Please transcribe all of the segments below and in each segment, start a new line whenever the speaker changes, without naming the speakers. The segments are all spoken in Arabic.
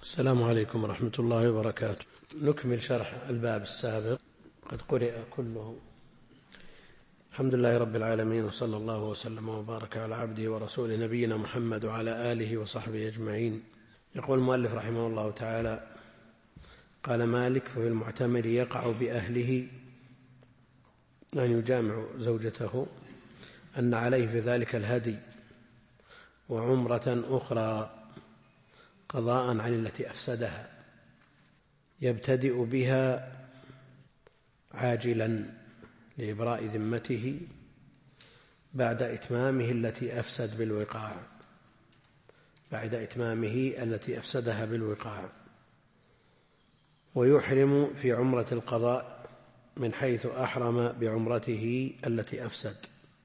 السلام عليكم ورحمة الله وبركاته. نكمل شرح الباب السابق، قد قرئ كله. الحمد لله رب العالمين، وصلى الله وسلم وبارك على عبده ورسوله نبينا محمد وعلى آله وصحبه أجمعين. يقول المؤلف رحمه الله تعالى: قال مالك: وفي المعتمر يقع بأهله أن يجامع زوجته أن عليه في ذلك الهدي وعمرة أخرى قضاء عن التي أفسدها، يبتدئ بها عاجلا لإبراء ذمته بعد إتمامه التي أفسدها بالوقاع، ويحرم في عمرة القضاء من حيث أحرم بعمرته التي أفسد،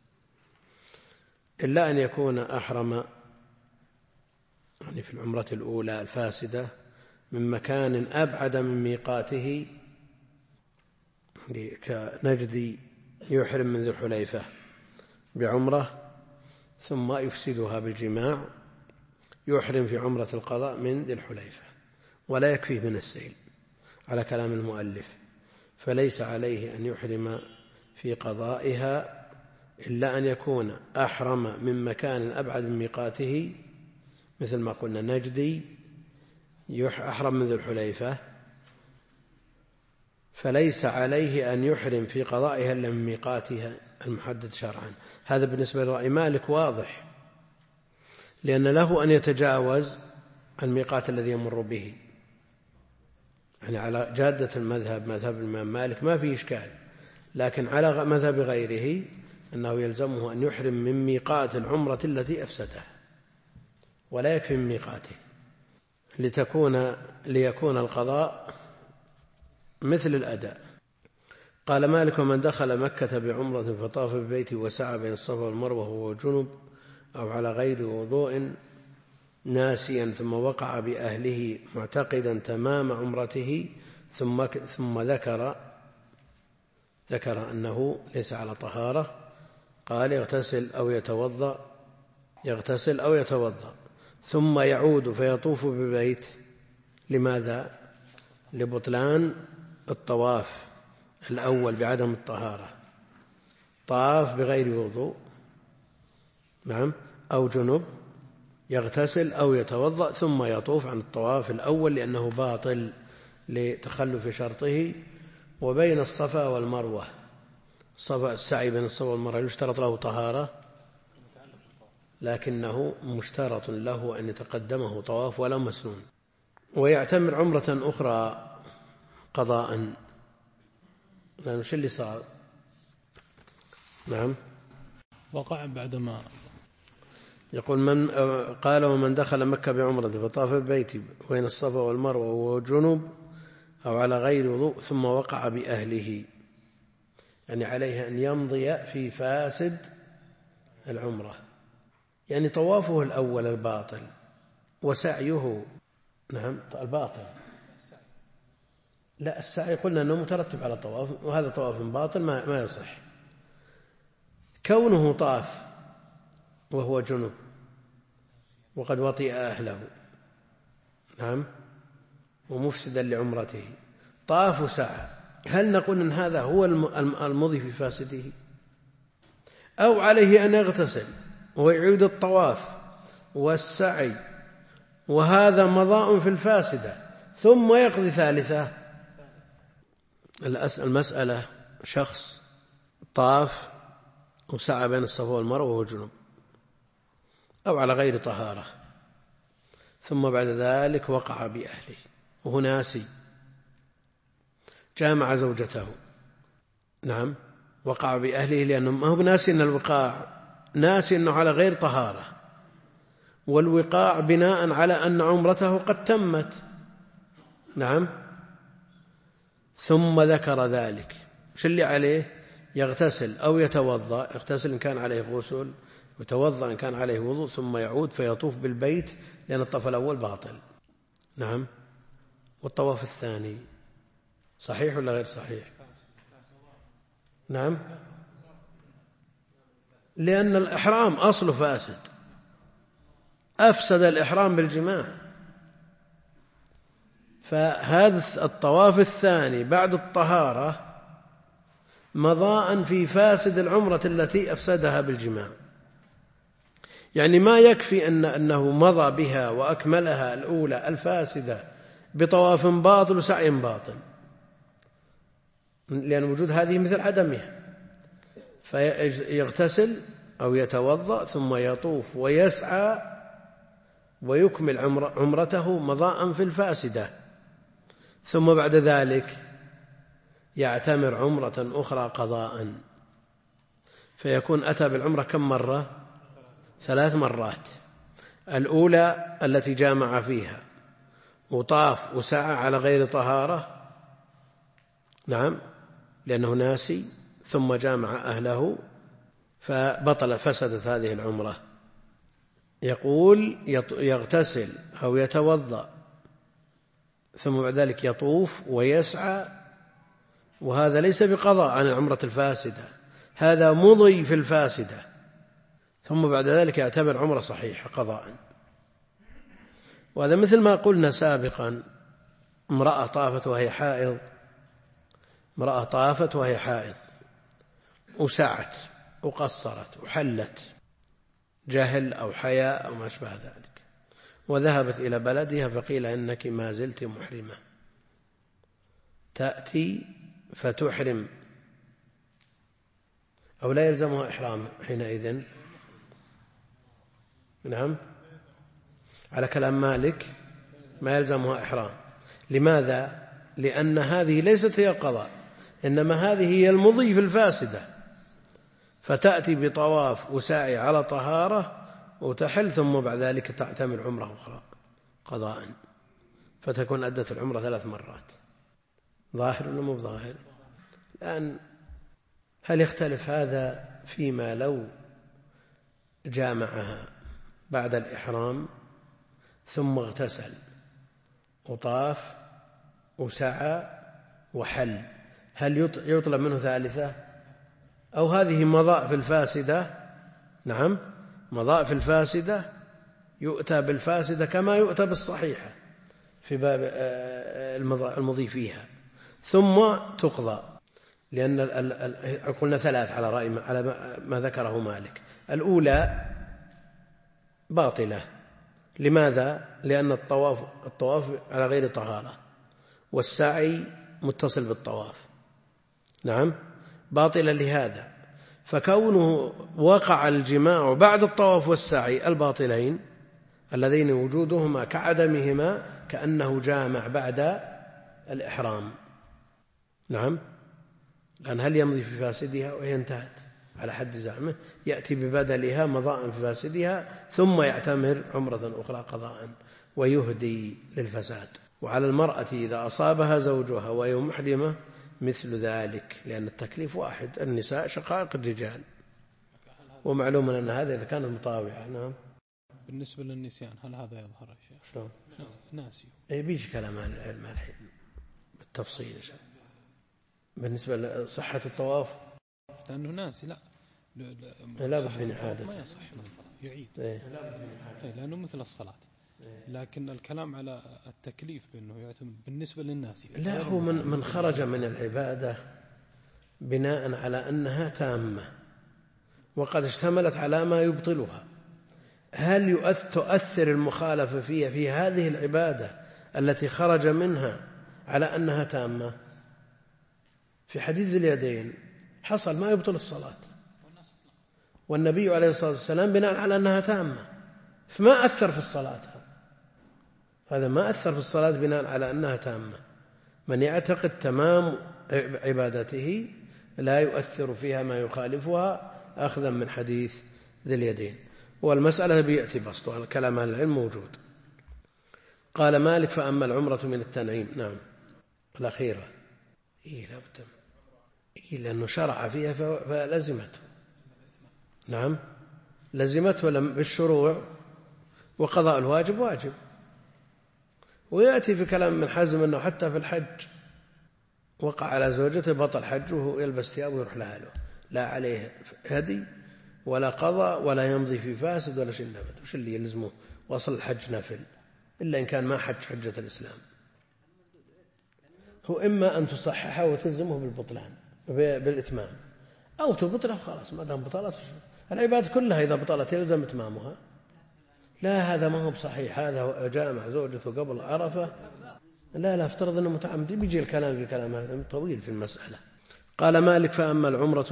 إلا أن يكون أحرم يعني في العمرة الأولى الفاسدة من مكان أبعد من ميقاته، كنجد يحرم من ذي الحليفة بعمرة ثم يفسدها بالجماع، يحرم في عمرة القضاء من ذي الحليفة ولا يكفيه من السيل على كلام المؤلف، فليس عليه أن يحرم في قضائها إلا أن يكون أحرم من مكان أبعد من ميقاته، مثل ما قلنا نجدي أحرم من ذي الحليفة، فليس عليه أن يحرم في قضائها إلا من ميقاتها المحدد شرعا. هذا بالنسبة لرأي مالك واضح، لأن له أن يتجاوز الميقات الذي يمر به، يعني على جادة المذهب مذهب الإمام مالك ما في إشكال، لكن على مذهب غيره أنه يلزمه أن يحرم من ميقات العمرة التي أفسدها ولا يكفي من ميقاته، ليكون القضاء مثل الأداء. قال مالك: ومن دخل مكة بعمرة فطاف ببيته وسعى بين الصفا والمروة وهو جنب أو على غير وضوء ناسيا ثم وقع بأهله معتقدا تمام عمرته ثم ذكر أنه ليس على طهارة، قال: يغتسل أو يتوضأ ثم يعود فيطوف ببيت. لماذا؟ لبطلان الطواف الأول بعدم الطهارة، طاف بغير وضوء أو جنب، يغتسل أو يتوضأ ثم يطوف عن الطواف الأول لأنه باطل لتخلف شرطه. وبين الصفا والمروة السعي بين الصفا والمروة يشترط له طهارة، لكنه مشترط له أن يتقدمه طواف ولا مسنون، ويعتمر عمرة أخرى قضاء. لأنه شو اللي صار؟
وقع بعدما
يقول قال: ومن دخل مكة بعمرة فطاف ببيته بين الصفا والمروة وهو جنب أو على غير وضوء ثم وقع بأهله، يعني عليه أن يمضي في فاسد العمرة، يعني طوافه الأول الباطل وسعيه الباطل. لا، السعي قلنا أنه مترتب على طواف، وهذا طواف باطل ما يصح. كونه طاف وهو جنب وقد وطئ أهله ومفسدا لعمرته، طاف وسعى، هل نقول أن هذا هو المضي في فاسده، أو عليه أن يغتسل ويعيد الطواف والسعي وهذا مضاء في الفاسدة ثم يقضي ثالثة؟ المسألة شخص طاف وسعى بين الصفا والمروة وهو جنب أو على غير طهارة، ثم بعد ذلك وقع بأهله وهو ناسي، جامع زوجته، وقع بأهله لأنه ما هو ناسي أن الوقاع، ناسي أنه على غير طهارة، والوقاع بناء على أن عمرته قد تمت، ثم ذكر ذلك، شو اللي عليه؟ يغتسل أو يتوضأ، يغتسل إن كان عليه غسل، ويتوضأ إن كان عليه وضوء، ثم يعود فيطوف بالبيت لأن الطواف الأول باطل. والطواف الثاني صحيح ولا غير صحيح؟ لأن الإحرام أصله فاسد، أفسد الإحرام بالجماع، فهذا الطواف الثاني بعد الطهارة مضاء في فاسد العمرة التي أفسدها بالجماع. يعني ما يكفي أنه مضى بها وأكملها الأولى الفاسدة بطواف باطل وسعي باطل، لأن وجود هذه مثل عدمها، فيغتسل أو يتوضأ ثم يطوف ويسعى ويكمل عمرته مضاء في الفاسدة، ثم بعد ذلك يعتمر عمرة أخرى قضاء، فيكون أتى بالعمرة كم مرة؟ 3 مرات. الأولى التي جامع فيها وطاف وسعى على غير طهارة، نعم، لأنه ناسي، ثم جامع أهله فسدت هذه العمرة. يقول يغتسل أو يتوضأ ثم بعد ذلك يطوف ويسعى، وهذا ليس بقضاء عن العمرة الفاسدة، هذا مضي في الفاسدة، ثم بعد ذلك يعتبر عمرة صحيحة قضاء. وهذا مثل ما قلنا سابقا، امرأة طافت وهي حائض وسعت وقصرت وحلت، جهل أو حياء أو ما أشبه ذلك، وذهبت إلى بلدها فقيل إنك ما زلت محرمة، تأتي فتحرم أو لا يلزمها إحرام حينئذ؟ نعم، على كلام مالك ما يلزمها إحرام. لماذا؟ لأن هذه ليست هي القضاء، إنما هذه هي المضي في الفاسدة، فتأتي بطواف وسعي على طهارة وتحل، ثم بعد ذلك تعتمر عمرة أخرى قضاء، فتكون أدت العمرة 3 مرات. ظاهر ولا مو ظاهر؟ الآن هل يختلف هذا فيما لو جامعها بعد الإحرام ثم اغتسل وطاف وسعى وحل، هل يطلب منه ثالثة؟ أو هذه مضاء في الفاسدة؟ نعم، مضاء في الفاسدة، يؤتى بالفاسدة كما يؤتى بالصحيحة في باب المضي فيها، ثم تقضى، لأن قلنا 3 على رأي على ما ذكره مالك. الأولى باطلة، لماذا؟ لأن الطواف على غير طهارة والسعي متصل بالطواف، نعم، باطلة لهذا، فكونه وقع الجماع بعد الطواف والسعي الباطلين اللذين وجودهما كعدمهما كأنه جامع بعد الإحرام، نعم، لأن هل يمضي في فاسدها وهي انتهت على حد زعمه، يأتي ببدلها مضاء في فاسدها ثم يعتمر عمرة أخرى قضاء ويهدي للفساد. وعلى المرأة إذا أصابها زوجها وهي محرمة مثل ذلك، لأن التكليف واحد، النساء شقائق الرجال، ومعلوم أن هذا إذا كانت مطاوعة. نعم.
بالنسبة للنسيان هل هذا يظهر يا شيخ؟
شلون؟
ناسي.
بيجي كلام عن العلم الحين بالتفصيل. بالنسبة لصحة الطواف
لأنه ناسي
لا بد من إعادة،
ما يصح يعيد، لأنه مثل الصلاة. لكن الكلام على التكليف بأنه يعتمد بالنسبة للناس،
لا، هو من خرج من العبادة بناء على أنها تامة وقد اشتملت على ما يبطلها، هل تؤثر المخالفة فيها في هذه العبادة التي خرج منها على أنها تامة؟ في حديث اليدين حصل ما يبطل الصلاة، والنبي عليه الصلاة والسلام بناء على أنها تامة فما أثر في الصلاة، هذا ما أثر في الصلاة بناء على أنها تامة. من يعتقد تمام عبادته لا يؤثر فيها ما يخالفها أخذا من حديث ذي اليدين. والمسألة بيأتي بسطها، الكلام عن العلم موجود. قال مالك فأما العمرة من التنعيم، نعم الأخيرة، لا بد، لأنه شرع فيها فلزمته، نعم لزمته بالشروع، وقضاء الواجب واجب. ويأتي في كلام من حزم أنه حتى في الحج وقع على زوجته بطل حجه ويلبس ثيابه ويروح لأهله، لا عليه هدي ولا قضاء ولا يمضي في فاسد ولا شيء نفد. وش اللي يلزمه؟ وصل الحج نفل إلا إن كان ما حج حجة الإسلام. هو إما أن تصححه وتلزمه بالبطلان بالإتمام، أو تبطله خلاص ما دام بطلت. العبادة كلها إذا بطلت يلزم إتمامها. لا هذا ما هو بصحيح، هذا جاء مع زوجته قبل عرفة. لا افترض أنه متعمد، بيجي الكلام في كلام هذا طويل في المسألة. قال مالك: فأما العمرة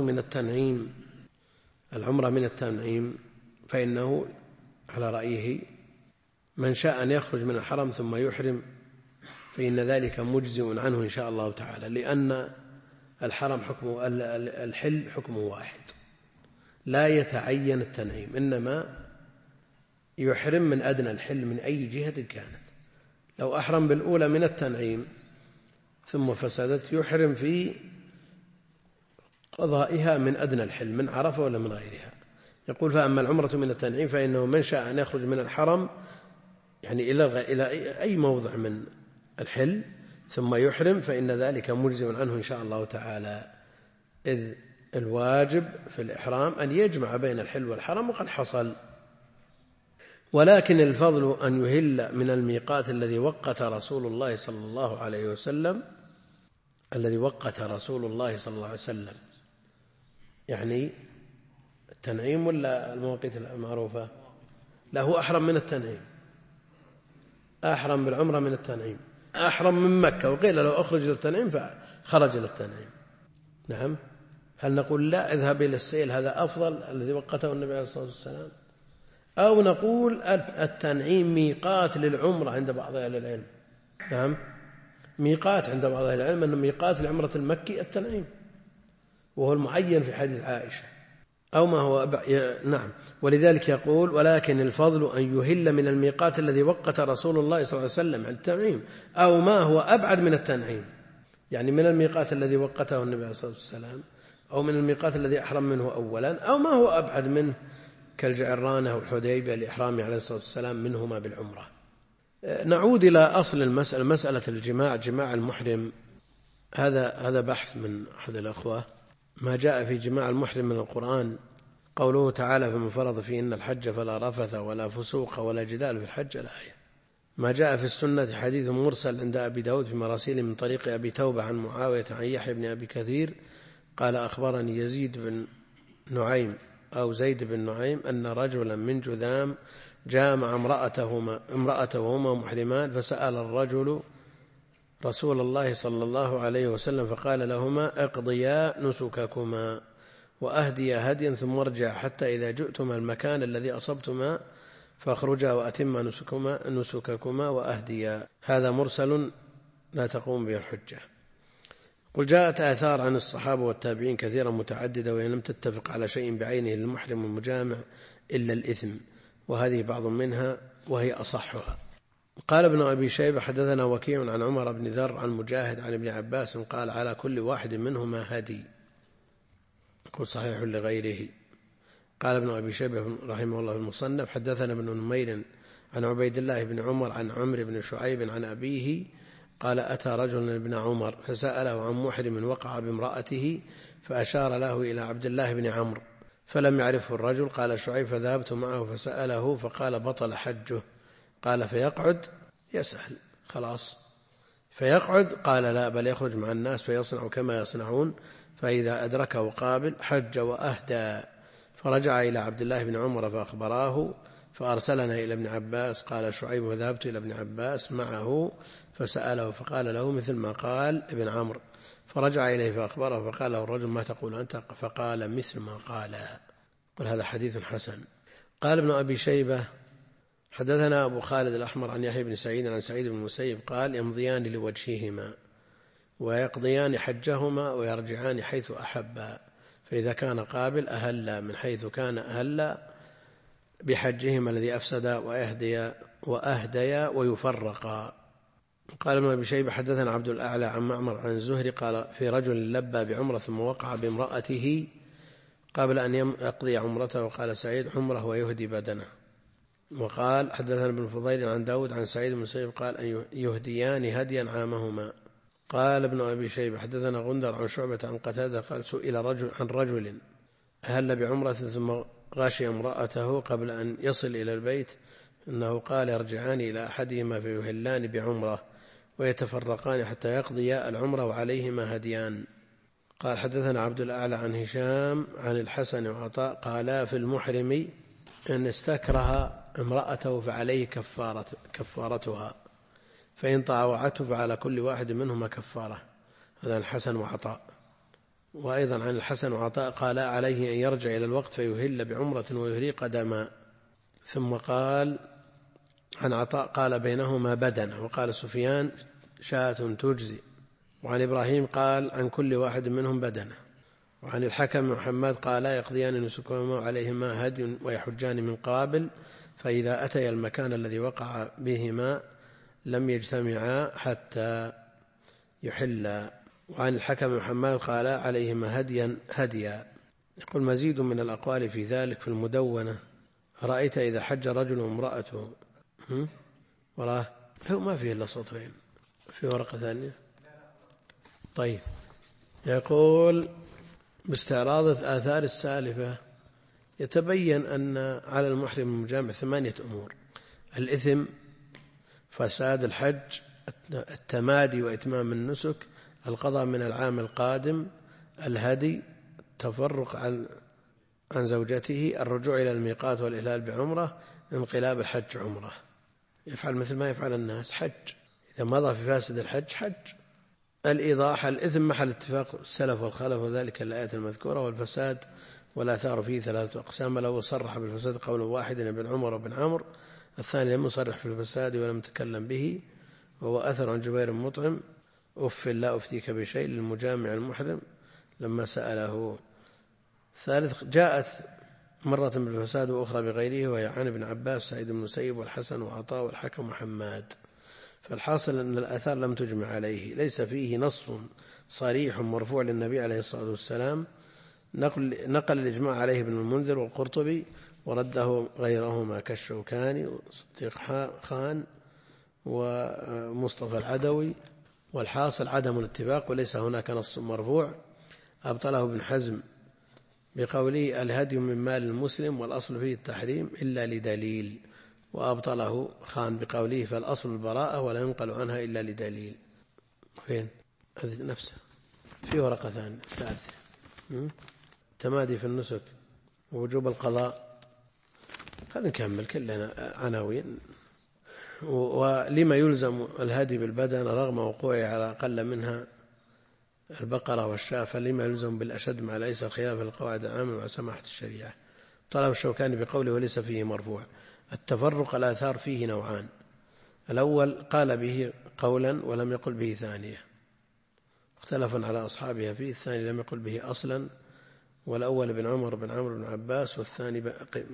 من التنعيم فإنه على رأيه من شاء أن يخرج من الحرم ثم يحرم فإن ذلك مجزئ عنه إن شاء الله تعالى، لأن الحل حكمه واحد لا يتعين التنعيم، إنما يحرم من أدنى الحل من أي جهة كانت. لو أحرم بالأولى من التنعيم ثم فسدت يحرم في قضائها من أدنى الحل من عرفة ولا من غيرها. يقول: فأما العمرة من التنعيم فإنه من شاء أن يخرج من الحرم يعني إلى أي موضع من الحل ثم يحرم فإن ذلك مجزئ عنه إن شاء الله تعالى، إذ الواجب في الإحرام أن يجمع بين الحل والحرم وقد حصل. ولكن الفضل أن يهل من الميقات الذي وقت رسول الله صلى الله عليه وسلم، يعني التنعيم ولا المواقيت المعروفة؟ له أحرم من التنعيم، أحرم بالعمرة من التنعيم، أحرم من مكة، وقيل لو أخرج للتنعيم فخرج للتنعيم. نعم. هل نقول لا اذهب إلى السيل هذا أفضل الذي وقته النبي عليه الصلاة والسلام، أو نقول التنعيم ميقات للعمرة عند بعض أهل العلم؟ نعم، ميقات عند بعض أهل العلم أنه ميقات العمرة المكي التنعيم، وهو المعين في حديث عائشة، أو ما هو نعم. ولذلك يقول: ولكن الفضل أن يهل من الميقات الذي وقت رسول الله صلى الله عليه وسلم عن التنعيم، أو ما هو أبعد من التنعيم، يعني من الميقات الذي وقته النبي عليه الصلاة والسلام، أو من الميقات الذي أحرم منه أولا، أو ما هو أبعد منه كالجعرانة والحديبية لإحرامه عليه الصلاة والسلام منهما بالعمرة. نعود إلى أصل المسألة، مسألة الجماع، جماع المحرم. هذا بحث من أحد الأخوة. ما جاء في جماع المحرم من القرآن قوله تعالى: فمن فرض فيهن الحج فلا رفث ولا فسوق ولا جدال في الحج، الآية. ما جاء في السنة حديث مرسل عند أبي داود في مراسيل من طريق أبي توبة عن معاوية عن يحيى بن أبي كثير قال: أخبرني يزيد بن نعيم أو زيد بن نعيم أن رجلا من جذام جاء مع امرأته وهما محرمان، فسأل الرجل رسول الله صلى الله عليه وسلم فقال لهما: اقضيا نسككما وأهديا هديا ثم ارجعا حتى إذا جئتما المكان الذي أصبتما فاخرجا وأتما نسككما وأهديا. هذا مرسل لا تقوم به الحجة. قل: جاءت آثار عن الصحابة والتابعين كثيرا متعددة وهي لم تتفق على شيء بعينه للمحرم المجامع إلا الإثم، وهذه بعض منها وهي أصحها. قال ابن أبي شيبة: حدثنا وكيع عن عمر بن ذر عن مجاهد عن ابن عباس قال: على كل واحد منهما هدي. قل: صحيح لغيره. قال ابن أبي شيبة رحمه الله في المصنف: حدثنا ابن نمير عن عبيد الله بن عمر عن عمرو بن شعيب عن أبيه قال: أتى رجل ابن عمر فسأله عن محرم وقع بامرأته فأشار له إلى عبد الله بن عمرو فلم يعرفه الرجل. قال شعيب: فذهبت معه فسأله فقال: بطل حجه. قال: فيقعد؟ يسأل خلاص. فيقعد؟ قال: لا، بل يخرج مع الناس فيصنع كما يصنعون، فإذا أدركه قابل حج وأهدى. فرجع إلى عبد الله بن عمر فأخبراه فأرسلنا إلى ابن عباس. قال شعيب: وذهبت إلى ابن عباس معه فسأله فقال له مثل ما قال ابن عمرو، فرجع إليه فأخبره فقال له الرجل: ما تقول أنت؟ فقال مثل ما قال. قل: هذا حديث حسن. قال ابن أبي شيبة: حدثنا أبو خالد الأحمر عن يحيى بن سعيد عن سعيد بن المسيب قال: يمضيان لوجههما ويقضيان حجهما ويرجعان حيث أحبا، فإذا كان قابل أهلا من حيث كان أهلا بحجهما الذي أفسد وأهديا ويفرقا. قال ابن أبي شيبة: حدثنا عبد الأعلى عن معمر عن الزهري قال: في رجل لبى بعمرة ثم وقع بامرأته قبل أن يقضي عمرته، وقال سعيد: عمره ويهدي بدنه. وقال: حدثنا ابن فضيل عن داود عن سعيد بن المسيب قال: أن يهديان هديا عامهما. قال ابن أبي شيبة: حدثنا غندر عن شعبة عن قتادة قال: سئل عن رجل أهل بعمرة ثم غاشي امرأته قبل أن يصل إلى البيت، إنه قال: يرجعان إلى أحدهما فيهلان بعمرة ويتفرقان حتى يقضي العمرة وعليهما هديان. قال حدثنا عبد الأعلى عن هشام عن الحسن وعطاء قالا في المحرم إن استكره امرأته فعليه كفارتها، فإن طاوعته فعلى كل واحد منهما كفارة. هذا الحسن وعطاء. وأيضا عن الحسن وعطاء قالا عليه أن يرجع إلى الوقت فيهل بعمرة ويهريق دما. ثم قال عن عطاء قال بينهما بدنة، وقال سفيان شاة تجزي. وعن إبراهيم قال عن كل واحد منهم بدنة. وعن الحكم محمد قال يقضيان نسكهما عليهما هدي ويحجان من قابل، فإذا أتيا المكان الذي وقع بهما لم يجتمعا حتى يحلا. وعن الحكم محمد قال عليهما هديا. يقول مزيد من الأقوال في ذلك في المدونة. رأيت إذا حج رجل وامرأته وراه هو ما فيه إلا سطرين في ورقة ثانية. طيب يقول باستعراض الآثار السالفة يتبين أن على المحرم المجامع 8 أمور: الإثم، فساد الحج، التمادي وإتمام النسك، القضاء من العام القادم، الهدي، التفرق عن زوجته، الرجوع إلى الميقات والإهلال بعمرة، انقلاب الحج عمرة. يفعل مثل ما يفعل الناس حج، إذا مضى في فاسد الحج حج. الإيضاح: الإثم محل اتفاق السلف والخلف، وذلك الآيات المذكورة. والفساد والآثار فيه 3 أقسام: الأول صرح بالفساد قول واحد ابن عمر وابن عمرو، الثاني لم يصرح في الفساد ولم يتكلم به، وهو أثر عن جبير مطعم أف لا أفتيك بشيء للمجامع المحرم لما سأله. الثالث جاءت مرة بالفساد وأخرى بغيره، وهي عن ابن عباس سعيد بن المسيب والحسن وعطاء والحكم محمد. فالحاصل أن الآثار لم تجمع عليه، ليس فيه نص صريح مرفوع للنبي عليه الصلاة والسلام. نقل الإجماع عليه ابن المنذر والقرطبي، ورده غيرهما كالشوكاني وصديق خان ومصطفى العدوي. والحاصل عدم الاتفاق، وليس هناك نص مرفوع. أبطله ابن حزم بقوله الهدي من مال المسلم والأصل فيه التحريم إلا لدليل، وأبطله خان بقوله فالأصل البراءة ولا ينقل عنها إلا لدليل. فين؟ هذه نفسها في ورقة ثانية ثالثة: تمادي في النسك ووجوب القضاء. خلينا نكمل كلنا عناوين. ولما يلزم الهدي بالبدن رغم وقوعه على أقل منها البقرة والشاة، فلما يلزم بالأشد مع ليس الخلاف القواعد العامة مع سماحة الشريعة. طلب الشوكاني بقوله وليس فيه مرفوع. التفرق الآثار فيه نوعان: الأول قال به قولا ولم يقل به ثانية، اختلفا على أصحابها فيه. الثاني لم يقل به أصلا، والأول بن عمر بن عمرو بن عباس، والثاني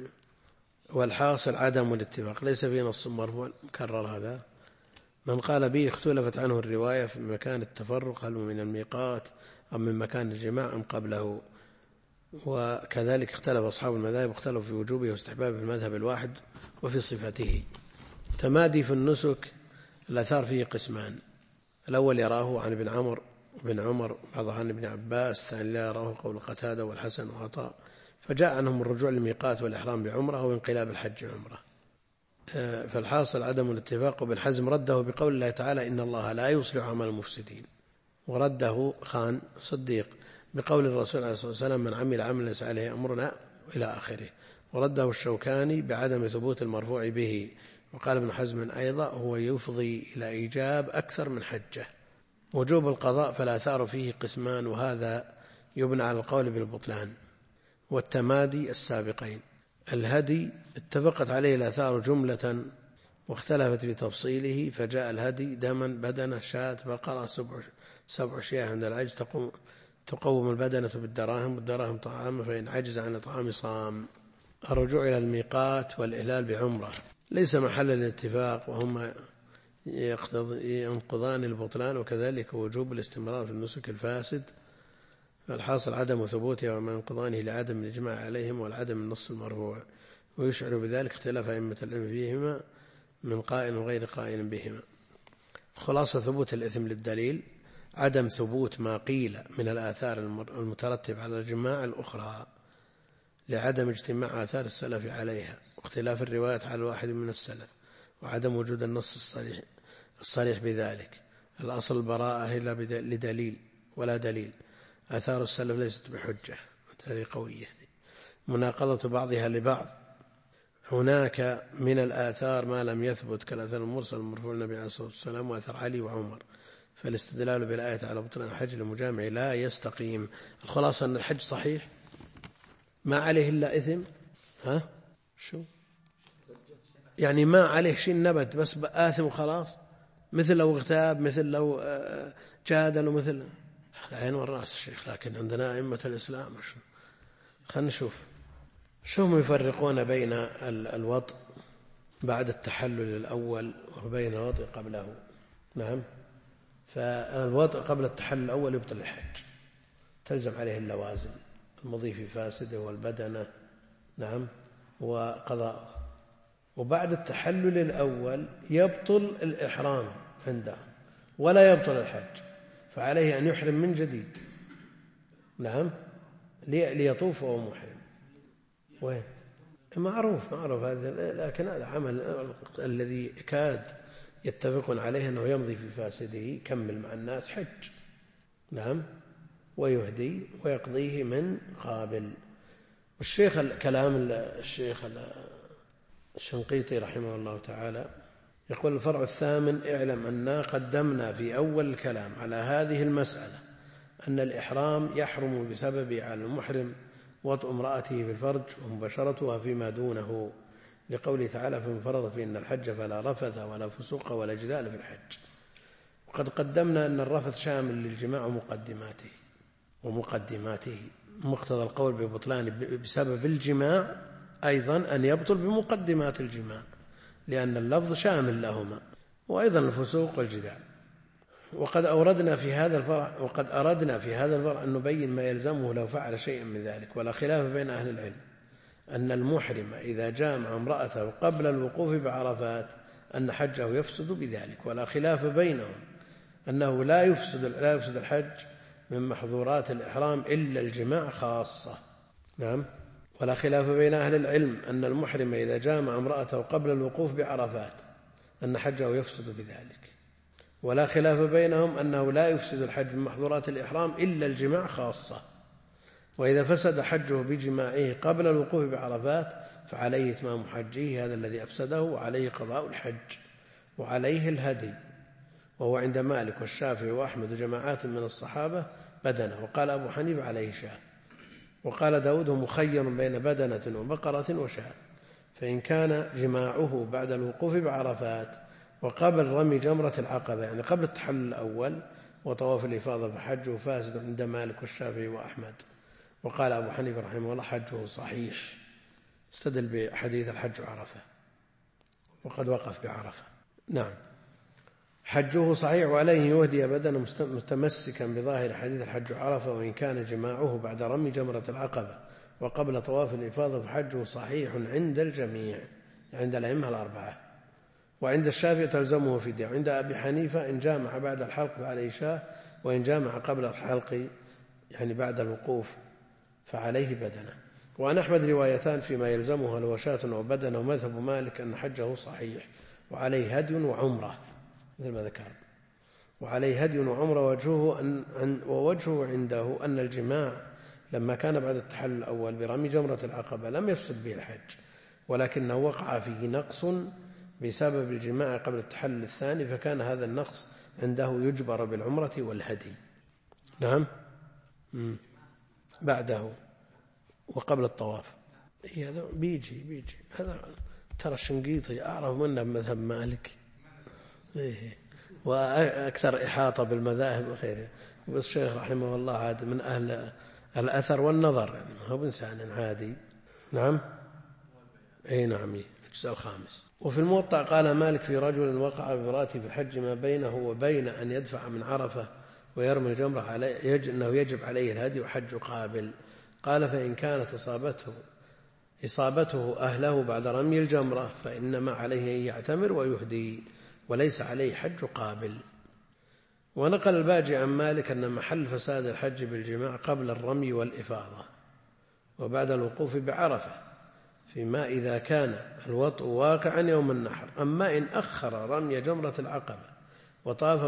والحاصل عدم الاتفاق، ليس فيه نص مرفوع مكرر. هذا من قال به اختلفت عنه الرواية في مكان التفرق، هل من الميقات أم من مكان الجماع أم قبله. وكذلك اختلف أصحاب المذاهب، واختلفوا في وجوبه واستحبابه في المذهب الواحد وفي صفته. تمادي في النسك الآثار فيه قسمان: الأول يراه عن ابن عمر بعض عن ابن عباس، الثاني لا يراه قول قتادة والحسن وعطاء، فجاء عنهم الرجوع للميقات والإحرام بعمرة أو انقلاب الحج عمرة. فالحاصل عدم الاتفاق. وابن حزم رده بقول الله تعالى إن الله لا يصلح عمل المفسدين، ورده خان صديق بقول الرسول عليه الصلاة والسلام من عمل عملا ليس عليه أمرنا إلى آخره. ورده الشوكاني بعدم ثبوت المرفوع به. وقال ابن حزم أيضا هو يفضي إلى إيجاب أكثر من حجة. وجوب القضاء فالآثار فيه قسمان، وهذا يبنى على القول بالبطلان والتمادي السابقين. الهدي اتفقت عليه الآثار جملة واختلفت في تفصيله، فجاء الهدي دما بدنة شاة بقرة 7 شياه عند العجز تقوم البدنة بالدراهم والدراهم طعام، فإن عجز عن طعام صام. الرجوع إلى الميقات والإهلال بعمرة ليس محل الاتفاق، وهما ينقضان البطلان، وكذلك وجوب الاستمرار في النسك الفاسد. فالحاصل عدم ثبوتها وما ينقضانه لعدم الإجماع عليهم والعدم النص المرفوع. ويشعر بذلك اختلاف أئمة العلم فيهما من قائل وغير قائل بهما. خلاصة ثبوت الإثم للدليل: عدم ثبوت ما قيل من الآثار المترتب على الجماع الأخرى لعدم اجتماع آثار السلف عليها، واختلاف الروايات على الواحد من السلف، وعدم وجود النص الصريح بذلك. الأصل البراءة إلا لدليل ولا دليل. آثار السلف ليست بحجة، هذه قوية. مناقضة بعضها لبعض. هناك من الآثار ما لم يثبت كالأثر المرسل المرفوع للنبي عليه الصلاة والسلام وأثر علي وعمر، فالاستدلال بالآية على بطلان الحج للمجامع لا يستقيم. الخلاصة أن الحج صحيح ما عليه إلا إثم. شو يعني ما عليه شيء نبت بس آثم وخلاص، مثل لو اغتاب، مثل لو جادل، ومثل العين والرأس الشيخ. لكن عندنا أئمة الإسلام خلينا نشوف شو يفرقون بين الوطء بعد التحلل الأول وبين الوطء قبله. نعم، فالوطء قبل التحلل الأول يبطل الحج، تلزم عليه اللوازم، المضي في فاسده والبدنة، نعم، وقضاءه. وبعد التحلل الأول يبطل الإحرام عنده ولا يبطل الحج، فعليه أن يحرم من جديد. نعم، ليطوف وهو محرم. وين معروف هذا، لكن هذا عمل الذي كاد يتفقون عليه أنه يمضي في فاسده، يكمل مع الناس حج، نعم، ويهدي ويقضيه من قابل. والشيخ كلام الشيخ الشنقيطي رحمه الله تعالى يقول: الفرع الثامن: اعلم أننا قدمنا في أول الكلام على هذه المسألة أن الإحرام يحرم بسبب على المحرم وطء امرأته في الفرج ومباشرتها فيما دونه، لقوله تعالى: فمن فرض فإن الحج فلا رفث ولا فسوق ولا جدال في الحج. وقد قدمنا أن الرفث شامل للجماع ومقدماته. مقتضى القول ببطلان بسبب الجماع أيضا أن يبطل بمقدمات الجماع، لأن اللفظ شامل لهما، وأيضا الفسوق والجدال. وقد أردنا في هذا الفرع أن نبين ما يلزمه لو فعل شيئا من ذلك. ولا خلاف بين أهل العلم أن المحرم إذا جامع امرأته قبل الوقوف بعرفات أن حجه يفسد بذلك. ولا خلاف بينهم أنه لا يفسد الحج من محظورات الإحرام إلا الجماع خاصة. نعم. ولا خلاف بين أهل العلم أن المحرم إذا جامع امرأته قبل الوقوف بعرفات أن حجه يفسد بذلك. ولا خلاف بينهم أنه لا يفسد الحج من محظورات الإحرام إلا الجماع خاصة. وإذا فسد حجه بجماعه قبل الوقوف بعرفات فعليه إتمام حجه هذا الذي أفسده، وعليه قضاء الحج، وعليه الهدي. وهو عند مالك والشافعي وأحمد وجماعات من الصحابة بدنة. وقال أبو حنيفة عليه شاة. وقال داود: مخير بين بدنة وبقرة وشاة. فإن كان جماعه بعد الوقوف بعرفات وقبل رمي جمرة العقبة، يعني قبل التحلل الأول وطواف الإفاضة، فحجه فاسد عند مالك والشافعي وأحمد. وقال أبو حنيفة رحمه الله: حجه صحيح، استدل بحديث الحج عرفة وقد وقف بعرفة. نعم، حجه صحيح، وعليه يهدي بدنا متمسكا بظاهر حديث الحج عرفة. وإن كان جماعه بعد رمي جمرة العقبة وقبل طواف الإفاضة فحجه صحيح عند الجميع، عند الأئمة الأربعة. وعند الشافعي تلزمه فدية. وعند أبي حنيفة إن جامع بعد الحلق فعليه شاة، وإن جامع قبل الحلق يعني بعد الوقوف فعليه بدنة. وعن أحمد روايتان فيما يلزمه: هل هو شاة أو بدنة. ومذهب مالك أن حجه صحيح وعليه هدي وعمرة مثل ما ذكر، وعليه هدي وعمرة. ووجهه عنده أن الجماع لما كان بعد التحلل الأول برمي جمرة العقبة لم يفسد به الحج، ولكنه وقع فيه نقص بسبب الجماع قبل التحلل الثاني، فكان هذا النقص عنده يجبر بالعمرة والهدي. نعم، بعده وقبل الطواف. هذا بيجي هذا ترى الشنقيطي أعرف منه بمذهب مالك، وأكثر إحاطة بالمذاهب وغيره. بس الشيخ رحمه الله عاد من أهل الأثر والنظر، يعني ما هو إنسان عادي. نعم، نعم، الجزء الخامس. وفي الموطأ قال مالك: في رجل وقع بامرأته في الحج ما بينه وبين أن يدفع من عرفة ويرمي الجمرة أنه يجب عليه الهدي وحج قابل. قال: فإن كانت إصابته أهله بعد رمي الجمرة فإنما عليه أن يعتمر ويهدي، وليس عليه حج قابل. ونقل الباجي عن مالك أن محل فساد الحج بالجماع قبل الرمي والإفاضة وبعد الوقوف بعرفة، فيما إذا كان الوطء واقعا يوم النحر. أما إن أخر رمي جمرة العقبة وطواف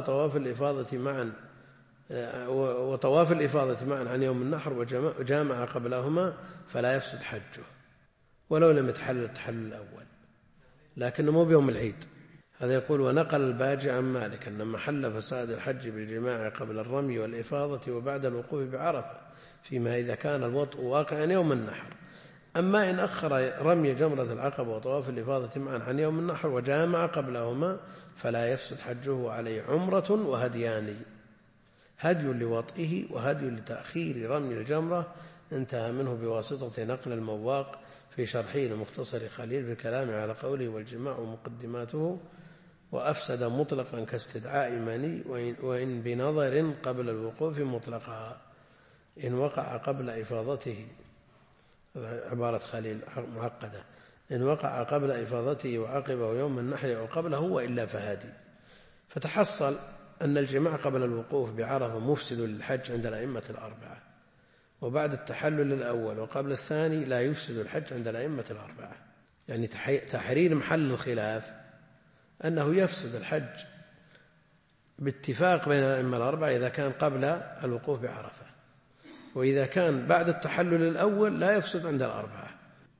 الإفاضة معا عن يوم النحر وجامع قبلهما فلا يفسد حجه ولو لم يتحلل التحلل الأول، لكنه مو بيوم العيد. هذا يقول: ونقل الباجي عن مالك أن محل فساد الحج بالجماع قبل الرمي والإفاضة وبعد الوقوف بعرفة، فيما إذا كان الوطء واقعا يوم النحر. أما إن أخر رمي جمرة العقبة وطواف الإفاضة معا عن يوم النحر وجامع قبلهما فلا يفسد حجه، عليه عمرة وهديان: هدي لوطئه وهدي لتأخير رمي الجمرة. انتهى منه بواسطة نقل المواق في شرحه المختصر خليل بالكلام على قوله والجماع ومقدماته، وأفسد مطلقا كاستدعاء مني وإن بنظر قبل الوقوف مطلقا إن وقع قبل إفاضته. عبارة خليل معقدة: إن وقع قبل إفاضته وعقبه يوم النحر أو قبله وإلا فهادي. فتحصل أن الجماع قبل الوقوف بعرفة مفسد للحج عند الأئمة الأربعة، وبعد التحلل الأول وقبل الثاني لا يفسد الحج عند الأئمة الأربعة. يعني تحرير محل الخلاف أنه يفسد الحج باتفاق بين الأئمة الأربعة إذا كان قبل الوقوف بعرفة، وإذا كان بعد التحلل الأول لا يفسد عند الأربعة.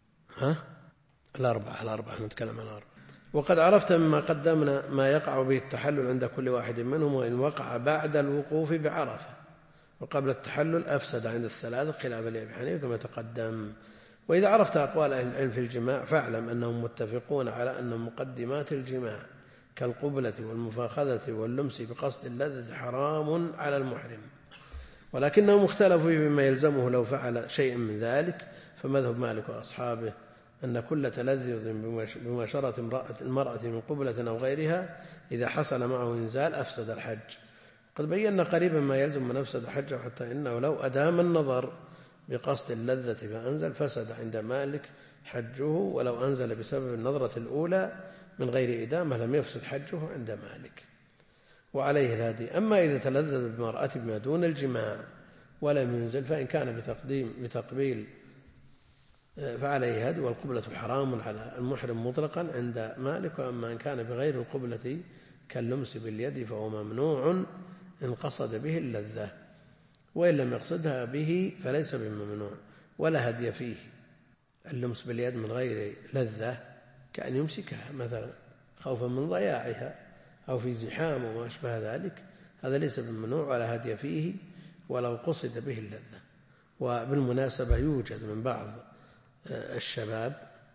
الأربعة نتكلم عن الأربعة. وقد عرفت مما قدمنا ما يقع به التحلل عند كل واحد منهم، وإن وقع بعد الوقوف بعرفة وقبل التحلل أفسد عند الثلاثة خلافا لأبي حنيفة كما تقدم. وإذا عرفت أقوال أهل العلم في الجماع فاعلم أنهم متفقون على أن مقدمات الجماع كالقبلة والمفاخذة واللمس بقصد اللذة حرام على المحرم، ولكنهم اختلفوا فيما يلزمه لو فعل شيء من ذلك. فمذهب مالك وأصحابه أن كل تلذذ بمباشرة المرأة من قبلة أو غيرها إذا حصل معه إنزال أفسد الحج. قد بينا قريبا ما يلزم من أفسد حجه، حتى إنه لو أدام النظر بقصد اللذة فأنزل فسد عند مالك حجه، ولو أنزل بسبب النظرة الأولى من غير إدامة لم يفسد حجه عند مالك، وعليه الهدي. أما إذا تلذذ بمرأة بما دون الجماع ولم ينزل فإن كان بتقبيل فعليه هدي، والقبلة حرام على المحرم مطلقا عند مالك. وأما إن كان بغير القبلة كاللمس باليد فهو ممنوع إن قصد به اللذة، وإن لم يقصدها به فليس بممنوع ولا هدي فيه. اللمس باليد من غير لذة كأن يمسكها مثلا خوفا من ضياعها أو في زحام وما أشبه ذلك، هذا ليس بممنوع ولا هدي فيه ولو قصد به اللذة. وبالمناسبة يوجد من بعض الشباب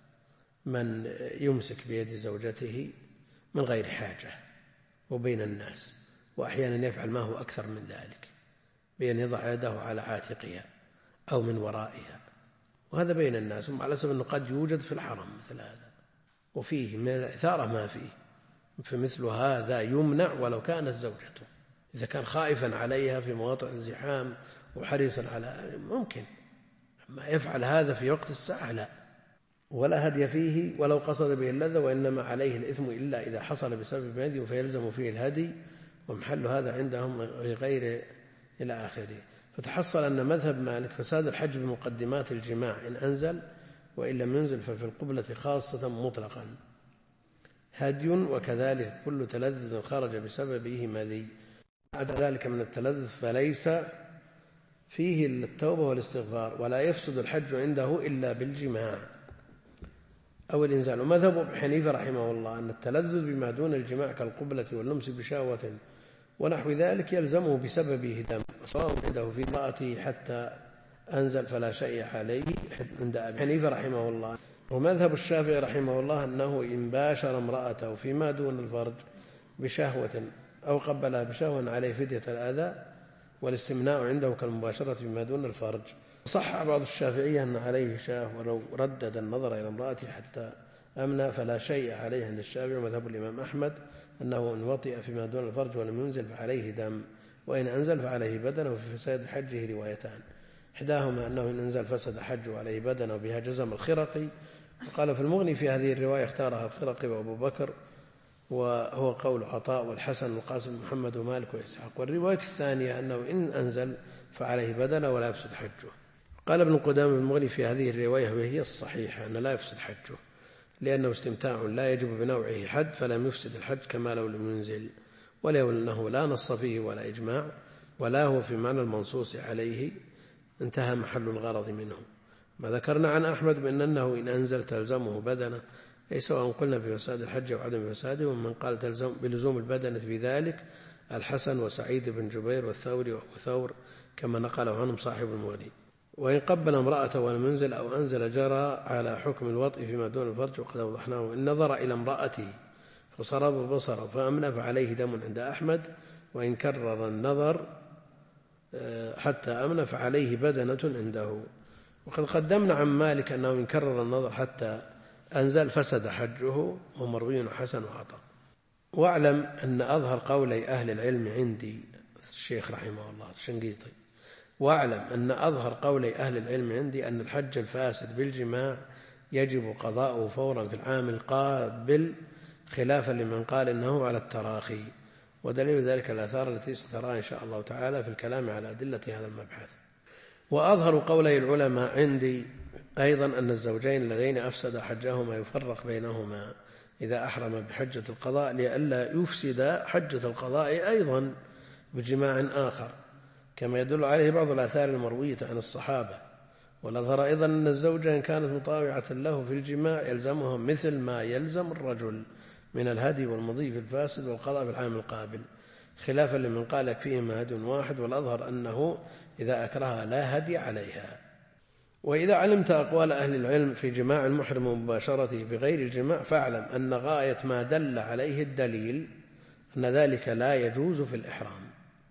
من يمسك بيد زوجته من غير حاجة وبين الناس، وأحيانا يفعل ما هو أكثر من ذلك بأن يضع يده على عاتقها أو من ورائها، وهذا بين الناس، على سبيل أنه قد يوجد في الحرم مثل هذا، وفيه من الإثارة ما فيه. فمثل هذا يمنع ولو كانت زوجته، إذا كان خائفا عليها في مواطن الزحام وحريصا على ممكن، ما يفعل هذا في وقت الساعة لا، ولا هدي فيه ولو قصد به اللذة، وإنما عليه الإثم إلا إذا حصل بسبب هدي فيلزم فيه الهدي، ومحل هذا عندهم غير إلى آخره. فتحصل أن مذهب مالك فساد الحج بمقدمات الجماع إن أنزل، وإن لم ينزل ففي القبلة خاصة مطلقا هدي، وكذلك كل تلذذ خرج بسببه مذي. بعد ذلك من التلذذ فليس فيه إلا التوبة والاستغفار، ولا يفسد الحج عنده إلا بالجماع أو الإنزال. ومذهب أبي حنيفة رحمه الله أن التلذذ بما دون الجماع كالقبلة واللمس بشهوة ونحو ذلك يلزمه بسببه دم، سواء عنده في امرأته حتى أنزل فلا شيء عليه عند أبي حنيفة رحمه الله. ومذهب الشافعي رحمه الله أنه إن باشر امرأته فيما دون الفرج بشهوة أو قبلها بشهوة عليه فدية الأذى، والاستمناء عنده كالمباشرة فيما دون الفرج. صح بعض الشافعية أن عليه شاه ولو ردد النظر إلى امرأته حتى أمنى فلا شيء عليه عند الشافعي. ومذهب الإمام أحمد أنه إن وطئ فيما دون الفرج ولم ينزل فعليه دم، وإن أنزل فعليه بدنه. وفي فساد حجه روايتان، إحداهما أنه إن أنزل فسد حجه عليه بدنه، وبها جزم الخرقي. وقال في المغني في هذه الرواية اختارها الخرقي وأبو بكر، وهو قول عطاء والحسن والقاسم محمد ومالك وإسحاق. والرواية الثانية أنه إن أنزل فعليه بدنه ولا يفسد حجه. قال ابن قدامة المغني في هذه الرواية وهي الصحيحة أن لا يفسد حجه، لأنه استمتاع لا يجب بنوعه حد، فلم يفسد الحج كما لو لم ينزل. ولو أنه لا نص فيه ولا إجماع ولا هو في معنى المنصوص عليه انتهى محل الغرض منه. ما ذكرنا عن أحمد بأنه إن أنزل تلزمه بدنه، أي سواء قلنا بفساد الحج أو عدم فساده، ومن قال تلزم بلزوم البدنة في ذلك الحسن وسعيد بن جبير والثوري وأبو ثور كما نقله عنهم صاحب المغني. وإن قبل امرأة ولم ينزل أو أنزل جرى على حكم الوطء فيما دون الفرج، وقد أوضحناه. إن نظر إلى امرأته فصرب بصره فأمنى فعليه دم عند أحمد، وإن كرر النظر حتى أمنى فعليه بدنة عنده. وقد قدمنا عن مالك أنه إن كرر النظر حتى أنزل فسد حجه، ومروي حسن وعطاء. واعلم أن أظهر قولي أهل العلم عندي، الشيخ رحمه الله الشنقيطي، واعلم أن أظهر قولي أهل العلم عندي أن الحج الفاسد بالجماع يجب قضاؤه فورا في العام القابل، خلافا لمن قال إنه على التراخي، ودليل ذلك الآثار التي ستراها إن شاء الله تعالى في الكلام على أدلة هذا المبحث. وأظهر قولي العلماء عندي أيضا أن الزوجين اللذين أفسد حجهما يفرق بينهما إذا أحرم بحجة القضاء، لئلا يفسد حجة القضاء أيضا بجماع آخر، كما يدل عليه بعض الآثار المروية عن الصحابة. والأظهر أيضا أن الزوجة إن كانت مطاوعة له في الجماع يلزمهم مثل ما يلزم الرجل من الهدي والمضي في الفاسد والقضاء في العام القابل، خلافا لمن قال يكفيهما هدي واحد. والأظهر أنه إذا أكرهها لا هدي عليها. وإذا علمت أقوال أهل العلم في جماع المحرم ومباشرته بغير الجماع، فاعلم أن غاية ما دل عليه الدليل أن ذلك لا يجوز في الإحرام.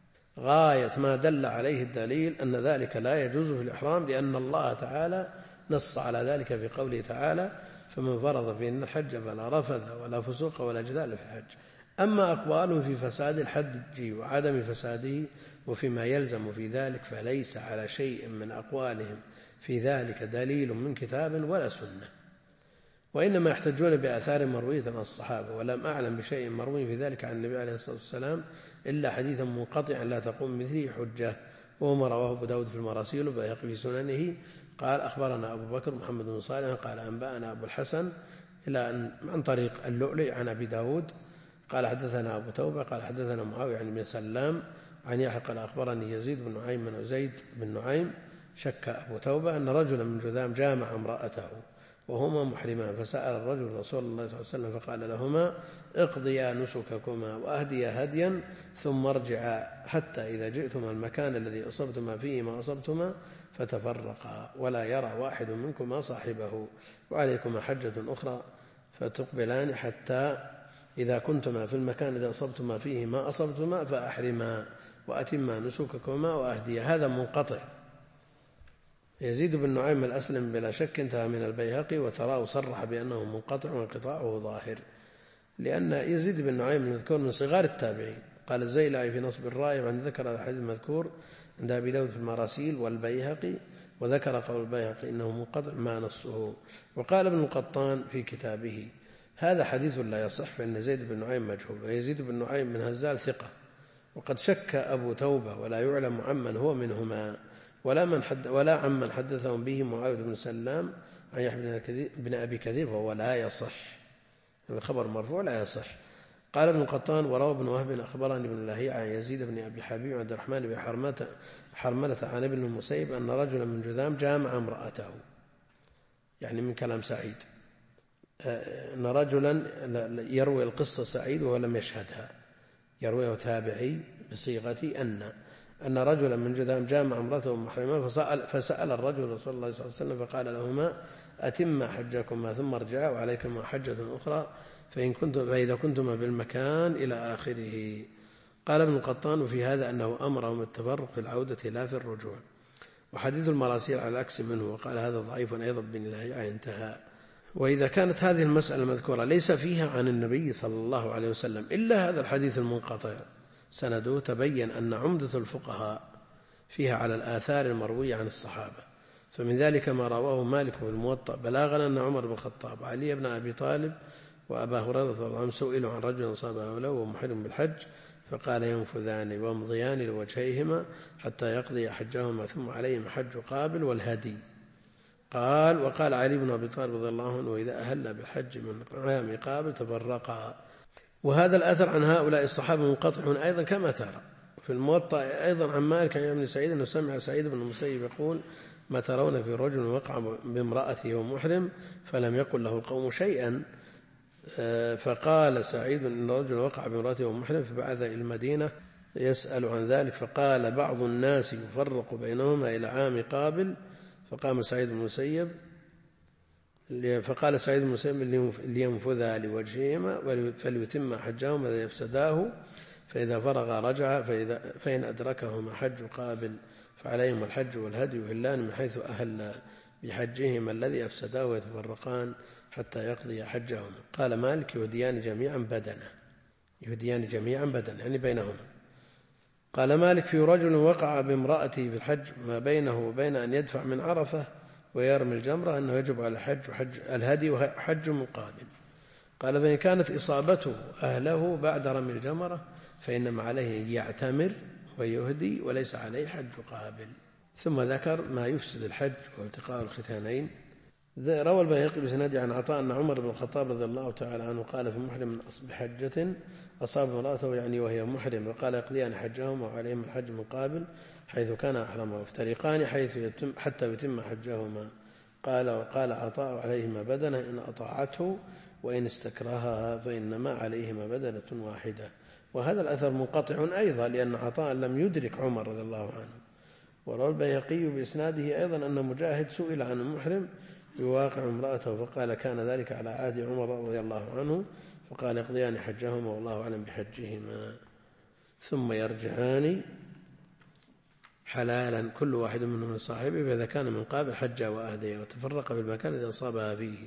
غاية ما دل عليه الدليل أن ذلك لا يجوز في الإحرام، لأن الله تعالى نص على ذلك في قوله تعالى: فمن فرض فيهن الحج فلا رفث ولا فسوق ولا جدال في الحج. أما أقوالهم في فساد الحج وعدم فساده وفيما يلزم في ذلك، فليس على شيء من أقوالهم في ذلك دليل من كتاب ولا سنة، وإنما يحتجون بآثار مروية عن الصحابة. ولم أعلم بشيء مروي في ذلك عن النبي عليه الصلاة والسلام إلا حديثا منقطعا لا تقوم مثله حجة، وهو ما رواه أبو داود في المراسيل وبيهقي في سننه قال: أخبرنا أبو بكر محمد بن صالح قال: أنبأنا أبو الحسن، إلى أن عن طريق اللؤلؤ عن أبي داود قال: حدثنا أبو توبة قال: حدثنا معاوية عن ابن سلام عن يحيى قال: أخبرني يزيد بن نعيم من زيد بن نعيم شك أبو توبة أن رجلا من جذام جامع امرأته وهما محرمان، فسأل الرجل رسول الله صلى الله عليه وسلم فقال لهما: اقضيا نسككما وأهديا هديا ثم ارجعا حتى إذا جئتما المكان الذي أصبتما فيه ما أصبتما فتفرقا، ولا يرى واحد منكما صاحبه، وعليكما حجة أخرى فتقبلان حتى إذا كنتما في المكان الذي أصبتما فيه ما أصبتما فأحرما وأتما نسككما وأهديا. هذا منقطع. يزيد بن نعيم الأسلم بلا شك انتهى من البيهقي، وتراه صرح بأنه منقطع وانقطاعه ظاهر، لأن يزيد بن نعيم المذكور من صغار التابعين. قال الزيلعي في نصب الراية عن ذكر الحديث المذكور عند أبي داود في المراسيل والبيهقي، وذكر قول البيهقي إنه منقطع ما نصه. وقال ابن القطان في كتابه: هذا حديث لا يصح، فإن زيد بن نعيم مجهول، ويزيد بن نعيم من هزال ثقة، وقد شك أبو توبة ولا يعلم عمن هو منهما ولا عمن حدثهم به معاوية بن سلام عن يحيى بن أبي كثير، فهو لا يصح، الخبر مرفوع لا يصح. قال ابن القطان: وروى ابن وهب أخبرني ابن لهيعة عن يزيد بن أبي حبيب عبد الرحمن بن حرملة عن ابن المسيب أن رجلا من جذام جامع امرأته، يعني من كلام سعيد، أن رجلا يروي القصة سعيد وهو لم يشهدها، يرويه تابعي بصيغة أن رجلا من جذام جامع امرأته محرما، فسأل الرجل رسول الله صلى الله عليه وسلم فقال لهما: أتم حجكما ثم ارجعا وعليكما حجة أخرى فإذا كنتما بالمكان إلى آخره. قال ابن القطان: وفي هذا أنه أمرهم التفرق في العودة لا في الرجوع. وحديث المراسيل على العكس منه، وقال هذا ضعيف أيضا بن لهيعة انتهى. وإذا كانت هذه المسألة المذكورة ليس فيها عن النبي صلى الله عليه وسلم إلا هذا الحديث المنقطع سنده، تبين أن عمدة الفقهاء فيها على الآثار المروية عن الصحابة. فمن ذلك ما رواه مالك في الموطأ بلاغا أن عمر بن الخطاب علي بن أبي طالب وأبا هريرة رضي الله عنه سئلوا عن رجل أصابه له وهو محرم بالحج، فقال: ينفذان ويمضيان لوجهيهما حتى يقضي حجهما ثم عليهما حج قابل والهدي. وقال علي بن أبي طالب رضي الله عنه: وإذا أهل بالحج من عام قابل تفرقا. وهذا الأثر عن هؤلاء الصحابة منقطع أيضا كما ترى في الموطأ أيضا عن مالك عن ابن سعيد أنه سمع سعيد بن المسيب يقول: ما ترون في رجل وقع بامرأته ومحرم فلم يقل له القوم شيئا؟ فقال سعيد: إن رجل وقع بامرأته ومحرم فبعث إلى المدينة يسأل عن ذلك، فقال بعض الناس يفرق بينهما إلى عام قابل. فقال سعيد بن المسيب لينفذا لوجههما فليتم حجهما إذا يفسداه، فإذا فرغ رجع، فإن أدركهما حج قابل فعليهم الحج والهدي يهلان من حيث أهل بحجهما الذي أفسداه ويتفرقان حتى يقضي حجهما. قال مالك: يهديان جميعا بدنا يعني بينهما. قال مالك: في رجل وقع بامرأته في الحج ما بينه وبين أن يدفع من عرفة ويرمي الجمرة أنه يجب على الهدي وحج مقابل. قال: فإن كانت إصابته أهله بعد رمي الجمرة فإنما عليه أن يعتمر ويهدي وليس عليه حج قابل. ثم ذكر ما يفسد الحج والتقاء الختانين. روى البيهقي بسند عن عطاء أن عمر بن الخطاب رضي الله تعالى عنه قال: في محرم بحجة أصاب امرأته يعني وهي محرم، وقال: يقضيان حجهما وعليهم الحج من قابل حيث كان أحرما، ويفترقان حتى يتم حجهما. وقال عطاء: عليهما بدنة إن أطاعته، وإن استكرهها فإنما عليهما بدنة واحدة. وهذا الأثر منقطع أيضا لأن عطاء لم يدرك عمر رضي الله عنه. وروى البيهقي بإسناده أيضا أن مجاهد سئل عن المحرم يواقع امرأته فقال: كان ذلك على عهد عمر رضي الله عنه، فقال: يقضيان حجهما والله أعلم بحجهما، ثم يرجعان حلالا كل واحد منهم لصاحبه، فإذا كان من قابل حج وأهدي وتفرق بالمكان الذي أصابها فيه.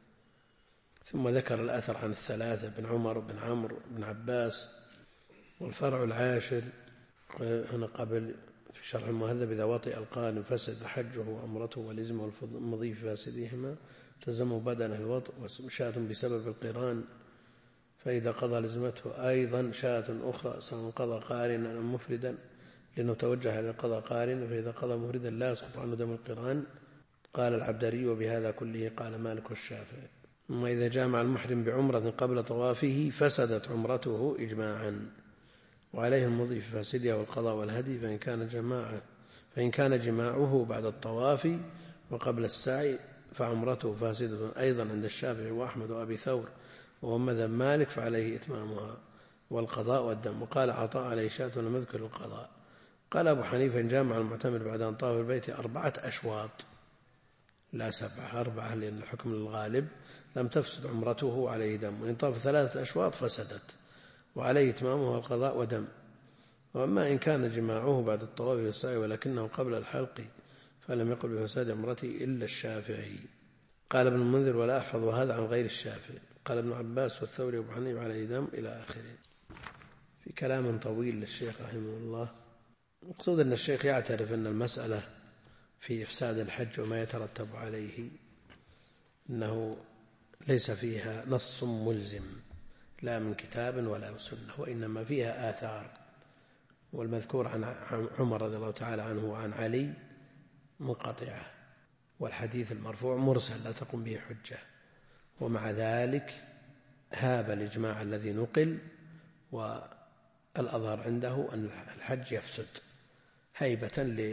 ثم ذكر الأثر عن الثلاثة بن عمر بن عمرو بن عباس. والفرع العاشر هنا قبل في شرح المهذب: إذا وطئ القارن فسد حجه وعمرته ولزمه المضي في فاسدهما تزمه بدنه الوطء وشاة بسبب القران، فإذا قضى لزمته أيضا شاة أخرى سواء قضى قارنا أم مفردا، لأنه توجه إلى القضاء قارنا، فإذا قضى مفردا لا يسقط عنه دم القران. قال العبدري: وبهذا كله قال مالك والشافعي. ثم إذا جامع المحرم بعمرة قبل طوافه فسدت عمرته إجماعا، وعليه المضي في فاسدها والقضاء والهدي، فإن كان جماعه بعد الطواف وقبل السعي فعمرته فاسدة أيضا عند الشافعي وأحمد وأبي ثور وهم مذهب مالك، فعليه إتمامها والقضاء والدم. وقال عطاء: عليه شاة ولم يذكر القضاء. قال أبو حنيفة: إن جامع المعتمر بعد أن طاف البيت 4 أشواط لا 7، 4 لأن الحكم للغالب، لم تفسد عمرته عليه دم، وإن طاف 3 أشواط فسدت وعليه إتمامها القضاء ودم. وأما إن كان جماعه بعد الطواف والسعي ولكنه قبل الحلق فلم يقل بفساد عمرته إلا الشافعي. قال ابن المنذر: ولا أحفظ هذا عن غير الشافعي. قال ابن عباس والثوري وابو حنيفة عليه دم إلى آخره. في كلام طويل للشيخ رحمه الله. مقصود أن الشيخ يعترف أن المسألة في إفساد الحج وما يترتب عليه أنه ليس فيها نص ملزم لا من كتاب ولا من سنة، وإنما فيها آثار، والمذكور عن عمر رضي الله تعالى عنه وعن علي منقطعة، والحديث المرفوع مرسل لا تقوم به حجة. ومع ذلك هاب الإجماع الذي نقل، والأظهر عنده أن الحج يفسد هيبة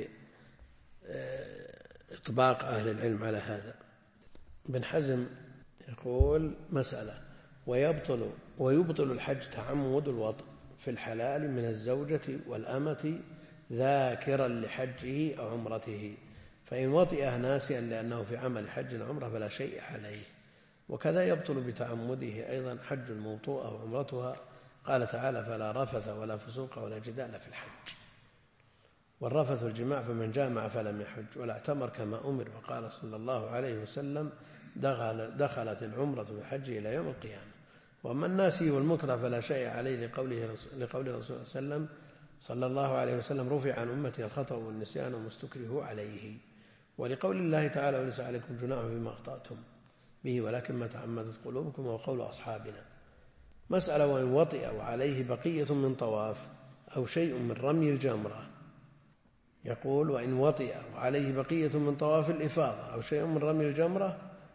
لإطباق أهل العلم على هذا. ابن حزم يقول: مسألة: ويبطل الحج تعمد الوطء في الحلال من الزوجة والأمة ذاكرا لحجه أو عمرته، فإن وطئها ناسيا لأنه في عمل حج عمره فلا شيء عليه. وكذا يبطل بتعمده أيضا حج الموطوءة وعمرتها. قال تعالى: فلا رفث ولا فسوق ولا جدال في الحج. والرفث الجماع، فمن جامع فلم يحج ولا اعتمر كما أمر. وقال صلى الله عليه وسلم: دخلت العمرة بالحج إلى يوم القيامة. وأما الناسي والمكره فلا شيء عليه لقول الرسول صلى الله عليه وسلم: رفع عن أمتي الخطأ والنسيان وما استكرهوا عليه. ولقول الله تعالى: وليس عليكم جناح بما أخطأتم به ولكن ما تعمدت قلوبكم، وقول أصحابنا. مسألة: وإن وطئ وعليه بقية من طواف أو شيء من رمي الجمرة. يقول: وإن وطئ وعليه بقية من طواف الإفاضة أو شيء من رمي الجمرة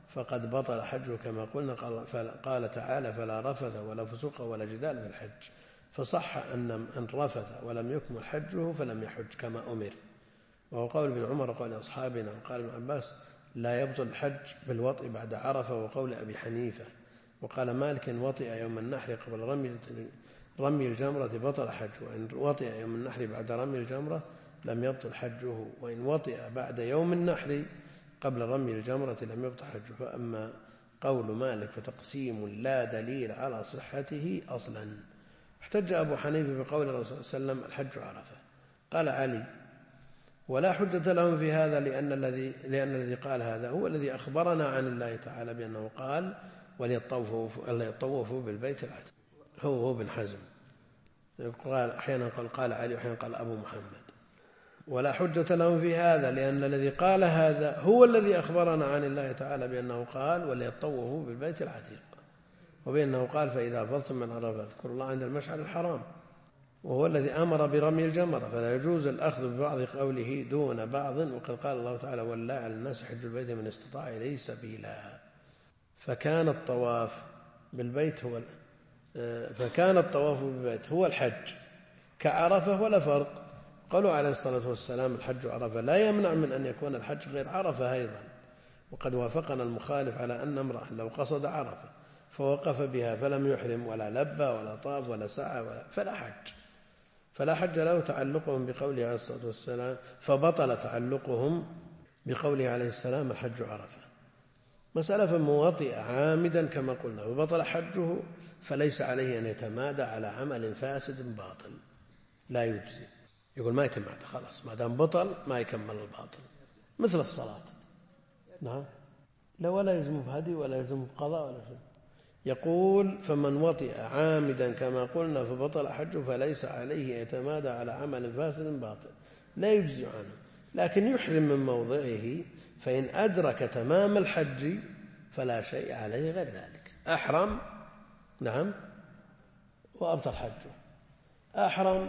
فقد بطل حجه كما قلنا. قال تعالى فلا رفث ولا فسوق ولا جدال في الحج، فصح أن رفث ولم يكمل حجه فلم يحج كما أمر. وهو قول ابن عمر وقول أصحابنا. وقال ابن عباس لا يبطل الحج بالوطء بعد عرفة، وقول أبي حنيفة. وقال مالك وطئ يوم النحر قبل رمي الجمرة بطل حج، وإن وطئ يوم النحر بعد رمي الجمرة لم يبطل حجه، وإن وطئ بعد يوم النحر قبل رمي الجمرة لم يبطل حجه. فأما قول مالك فتقسيم لا دليل على صحته أصلا. احتج أبو حنيفة بقول الرسول صلى الله عليه وسلم الحج عرفة. قال علي ولا حجة لهم في هذا لأن الذي قال هذا هو الذي أخبرنا عن الله تعالى بأنه قال وليطوفوا بالبيت العتيق. هو بن حزم قال أحيانا قال علي وأحيانا قال أبو محمد. ولا حجة لهم في هذا لأن الذي قال هذا هو الذي أخبرنا عن الله تعالى بأنه قال وليطوفوا بالبيت العتيق، وبأنه قال فإذا أفضتم من عرفة اذكروا الله عند المشعر الحرام، وهو الذي أمر برمي الجمرة، فلا يجوز الأخذ ببعض قوله دون بعض. وقد قال الله تعالى ولله على الناس حج البيت من استطاع إليه سبيلا. فكان الطواف بالبيت هو الحج كعرفة ولا فرق. قالوا عليه الصلاة والسلام الحج عرفة لا يمنع من أن يكون الحج غير عرفة أيضا. وقد وافقنا المخالف على أن امرأ لو قصد عرفة فوقف بها فلم يحرم ولا لبى ولا طاف ولا سعى فلا حج له تعلقهم بقوله عليه الصلاة والسلام، فبطل تعلقهم بقوله عليه السلام الحج عرفة. مسألة فمن وطئ عامدا كما قلنا وبطل حجه فليس عليه أن يتمادى على عمل فاسد باطل لا يجزي. يقول ما يتمادى خلاص ما دام بطل ما يكمل الباطل، مثل الصلاة. نعم لا ولا يلزم بهدي ولا يلزم بقضاء ولا شيء. يقول فمن وطئ عامدا كما قلنا فبطل حجه فليس عليه يتمادى على عمل فاسد باطل لا يجزي عنه، لكن يحرم من موضعه، فإن أدرك تمام الحج فلا شيء عليه غير ذلك. أحرم نعم وأبطل حجه، أحرم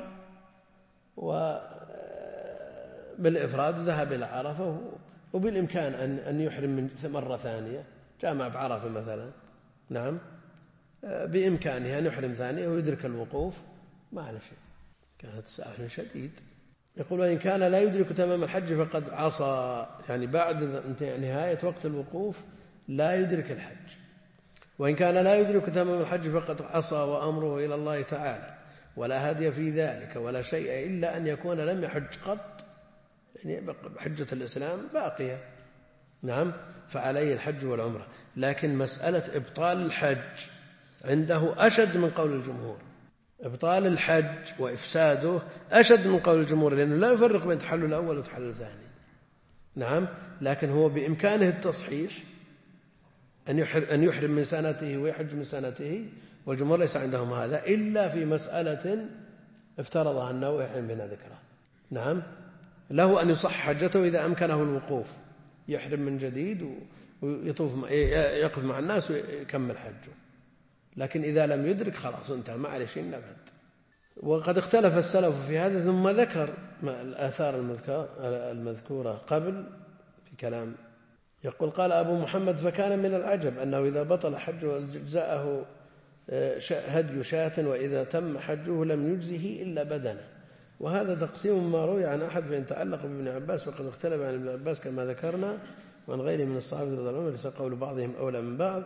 وبالإفراد ذهب إلى عرفة وبالإمكان أن يحرم من مرة ثانية، جامع بعرفة مثلا نعم بإمكانه أن يحرم ثانية ويدرك الوقوف ما على شيء. كانت ساحل شديد. يقول وإن كان لا يدرك تمام الحج فقد عصى، يعني بعد نهاية وقت الوقوف لا يدرك الحج. وإن كان لا يدرك تمام الحج فقد عصى وأمره إلى الله تعالى ولا هدي في ذلك ولا شيء إلا أن يكون لم يحج قط، يعني حجة الإسلام باقية نعم فعليه الحج والعمرة. لكن مسألة إبطال الحج عنده أشد من قول الجمهور. إبطال الحج وإفساده أشد من قول الجمهور، لأنه لا يفرق بين تحلل الأول وتحلل الثاني نعم. لكن هو بإمكانه التصحيح أن يحرم من سنته ويحج من سنته، والجمهور ليس عندهم هذا إلا في مسألة افترضها أنه يحرم بنا ذكره نعم. له أن يصح حجته إذا أمكنه الوقوف، يحرم من جديد ويقف مع الناس ويكمل حجه. لكن إذا لم يدرك خلاص انتهى ما عليه شيء نبت. وقد اختلف السلف في هذا، ثم ذكر الآثار المذكورة قبل في كلام. يقول قال أبو محمد فكان من العجب أنه إذا بطل حجه أجزأه هدي شاة، وإذا تم حجه لم يجزه إلا بدنه. وهذا تقسيم ما روي عن أحد فإن تعلق بابن عباس وقد اختلف عن ابن عباس كما ذكرنا وعن غيره من الصحابة رضي الله عنهم، ليس قول بعضهم أولى من بعض.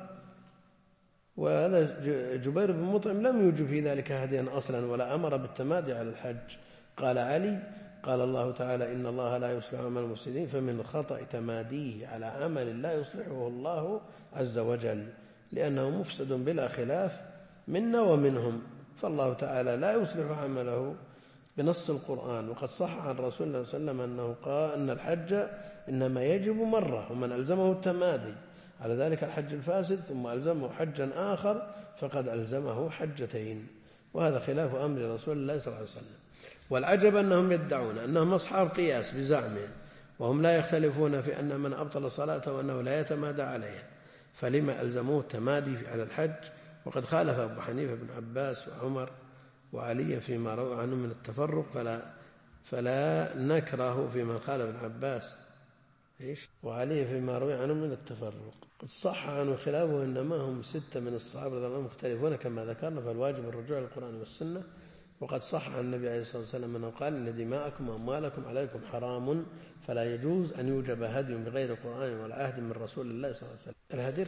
وهذا جبير بن مطعم لم يوجب في ذلك هديا أصلا ولا أمر بالتمادي على الحج. قال علي قال الله تعالى إن الله لا يصلح عمل المفسدين، فمن خطأ تماديه على عمل لا يصلحه الله عز وجل لأنه مفسد بلا خلاف منا ومنهم، فالله تعالى لا يصلح عمله بنص القرآن. وقد صح عن رسول الله صلى الله عليه وسلم أنه قال أن الحج إنما يجب مرة، ومن ألزمه التمادي على ذلك الحج الفاسد ثم ألزمه حجا آخر فقد ألزمه حجتين، وهذا خلاف أمر رسول الله صلى الله عليه وسلم. والعجب أنهم يدعون أنهم أصحاب قياس بزعمهم، وهم لا يختلفون في أن من أبطل صلاته وأنه لا يتمادى عليها، فلما ألزموه التمادي على الحج؟ وقد خالف أبو حنيفة بن عباس وعمر وعلي فيما روى عنه من التفرق، فلا نكره في من خالف ابن عباس إيش؟ وعليه فيما روي عنه من التفرق. قد صح عنه خلافه إنما هم 6 من الصحابة رضي الله عنهم مختلفون كما ذكرنا، فالواجب الرجوع للقرآن والسنة. وقد صح عن النبي عليه الصلاة والسلام أنه قال إن دماءكم وأموالكم عليكم حرام، فلا يجوز أن يوجب هدي بغير القرآن ولا عهد من رسول الله صلى الله عليه وسلم. الهدي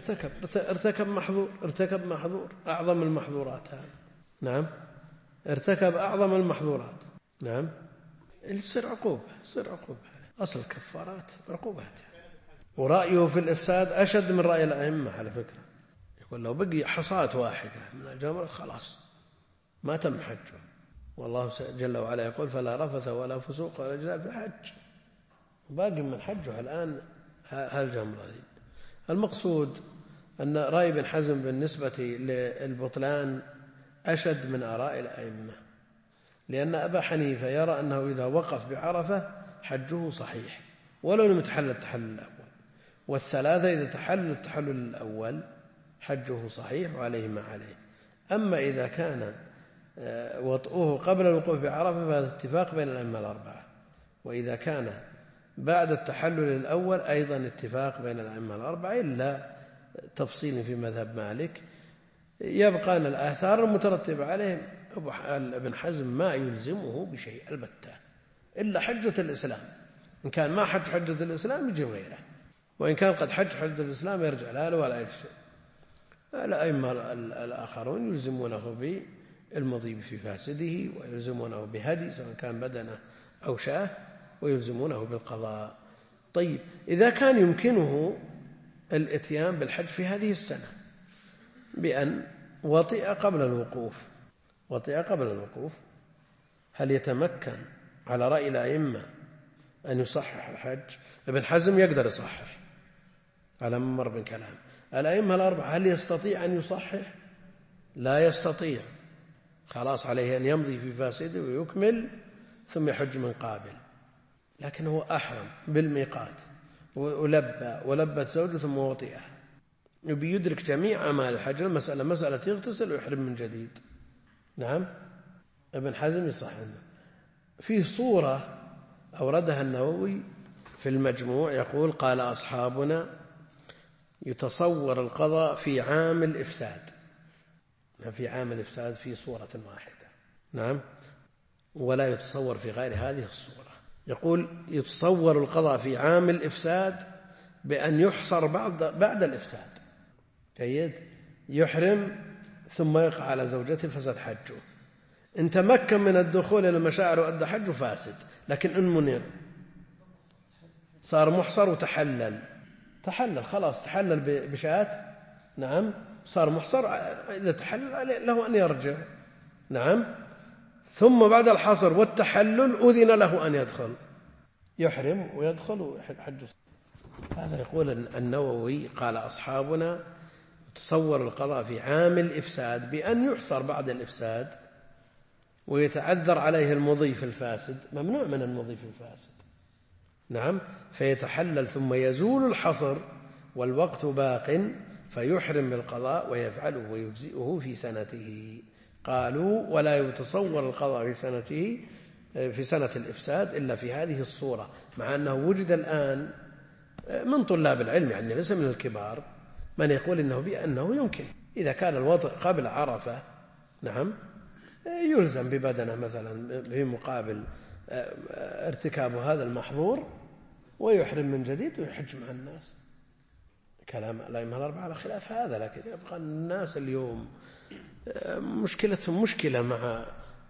ارتكب محظور أعظم المحظورات هذا. نعم، ارتكب أعظم المحظورات. نعم، يصير عقوبة أصل الكفارات عقوبات. ورأيه في الإفساد أشد من رأي الأئمة على فكرة. يقول لو بقي حصاة واحدة من الجمرة خلاص ما تم حجه. والله جل وعلا يقول فلا رفث ولا فسوق ولا جدال في الحج، باقي من حجه الآن هالجمرة دي. المقصود أن رأي بن حزم بالنسبة للبطلان أشد من آراء الأئمة، لأن أبا حنيفة يرى أنه إذا وقف بعرفة حجه صحيح ولو لم يتحلل التحلل الأول، والثلاثة إذا تحلل التحلل الأول حجه صحيح وعليه ما عليه. أما إذا كان وطئه قبل الوقوف بعرفة فهذا اتفاق بين الأئمة الأربعة، وإذا كان بعد التحلل الأول أيضا اتفاق بين الأئمة الأربعة، إلا تفصيل في مذهب مالك. يبقى أن الآثار المترتبة عليه ابن حزم ما يلزمه بشيء البتة إلا حجة الإسلام. إن كان ما حجة الإسلام يجي غيره، وإن كان قد حجة الإسلام يرجع لا ولا أي شيء. الأئمة الآخرون يلزمونه بالمضي في فاسده، ويلزمونه بهدي سواء كان بدنه أو شاه، ويلزمونه بالقضاء. طيب، إذا كان يمكنه الاتيان بالحج في هذه السنة بأن وطئ قبل الوقوف، هل يتمكن على رأي الأئمة أن يصحح الحج؟ ابن حزم يقدر يصحح على ممر بن كلام. الأئمة الأربعة هل يستطيع أن يصحح؟ لا يستطيع، خلاص عليه أن يمضي في فاسده ويكمل ثم يحج من قابل. لكن هو أحرم بالميقات ولبت زوجه ثم وطئها، يبي يدرك جميع أعمال الحج. المسألة مسألة يغتسل ويحرم من جديد. نعم، ابن حزم يصح عنه. فيه صورة أوردها النووي في المجموع، يقول قال أصحابنا يتصور القضاء في عام الإفساد، في صورة واحدة. نعم، ولا يتصور في غير هذه الصورة. يقول يتصور القضاء في عام الإفساد بأن يحصر بعد الإفساد. جيد، يحرم ثم يقع على زوجته فسد حجه. إن تمكن من الدخول إلى المشاعر وأدى حجه فاسد، لكن إن منع صار محصر وتحلل خلاص، تحلل بشاة. نعم، صار محصر. إذا تحلل له أن يرجع. نعم، ثم بعد الحصر والتحلل أذن له أن يحرم ويدخل ويحج. هذا يقول النووي قال أصحابنا تصور القضاء في عام الإفساد بأن يحصر بعد الإفساد ويتعذر عليه المضي في الفاسد، ممنوع من المضي في الفاسد. نعم، فيتحلل ثم يزول الحصر والوقت باق فيحرم بالقضاء ويفعله ويجزئه في سنته. قالوا ولا يتصور القضاء في سنة الإفساد إلا في هذه الصورة، مع أنه وجد الآن من طلاب العلم، يعني ليس من الكبار، من يقول بأنه يمكن إذا كان الوضع قبل عرفة. نعم، يلزم ببدنه مثلا في مقابل ارتكاب هذا المحظور ويحرم من جديد ويحج مع الناس. كلام الأئمة الأربعة على خلاف هذا، لكن يبقى الناس اليوم مشكلتهم مشكلة مع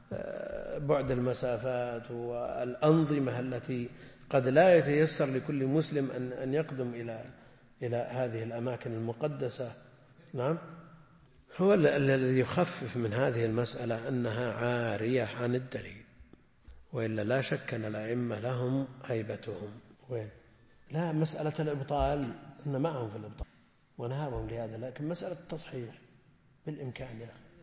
بعد المسافات والأنظمة التي قد لا يتيسر لكل مسلم أن يقدم إلى هذه الأماكن المقدسة. نعم، هو الذي يخفف من هذه المسألة أنها عارية عن الدليل، وإلا لا شك أن الأئمة لهم هيبتهم. لا، مسألة الإبطال أن معهم في الإبطال ونهارهم لهذا، لكن مسألة التصحيح بالإمكان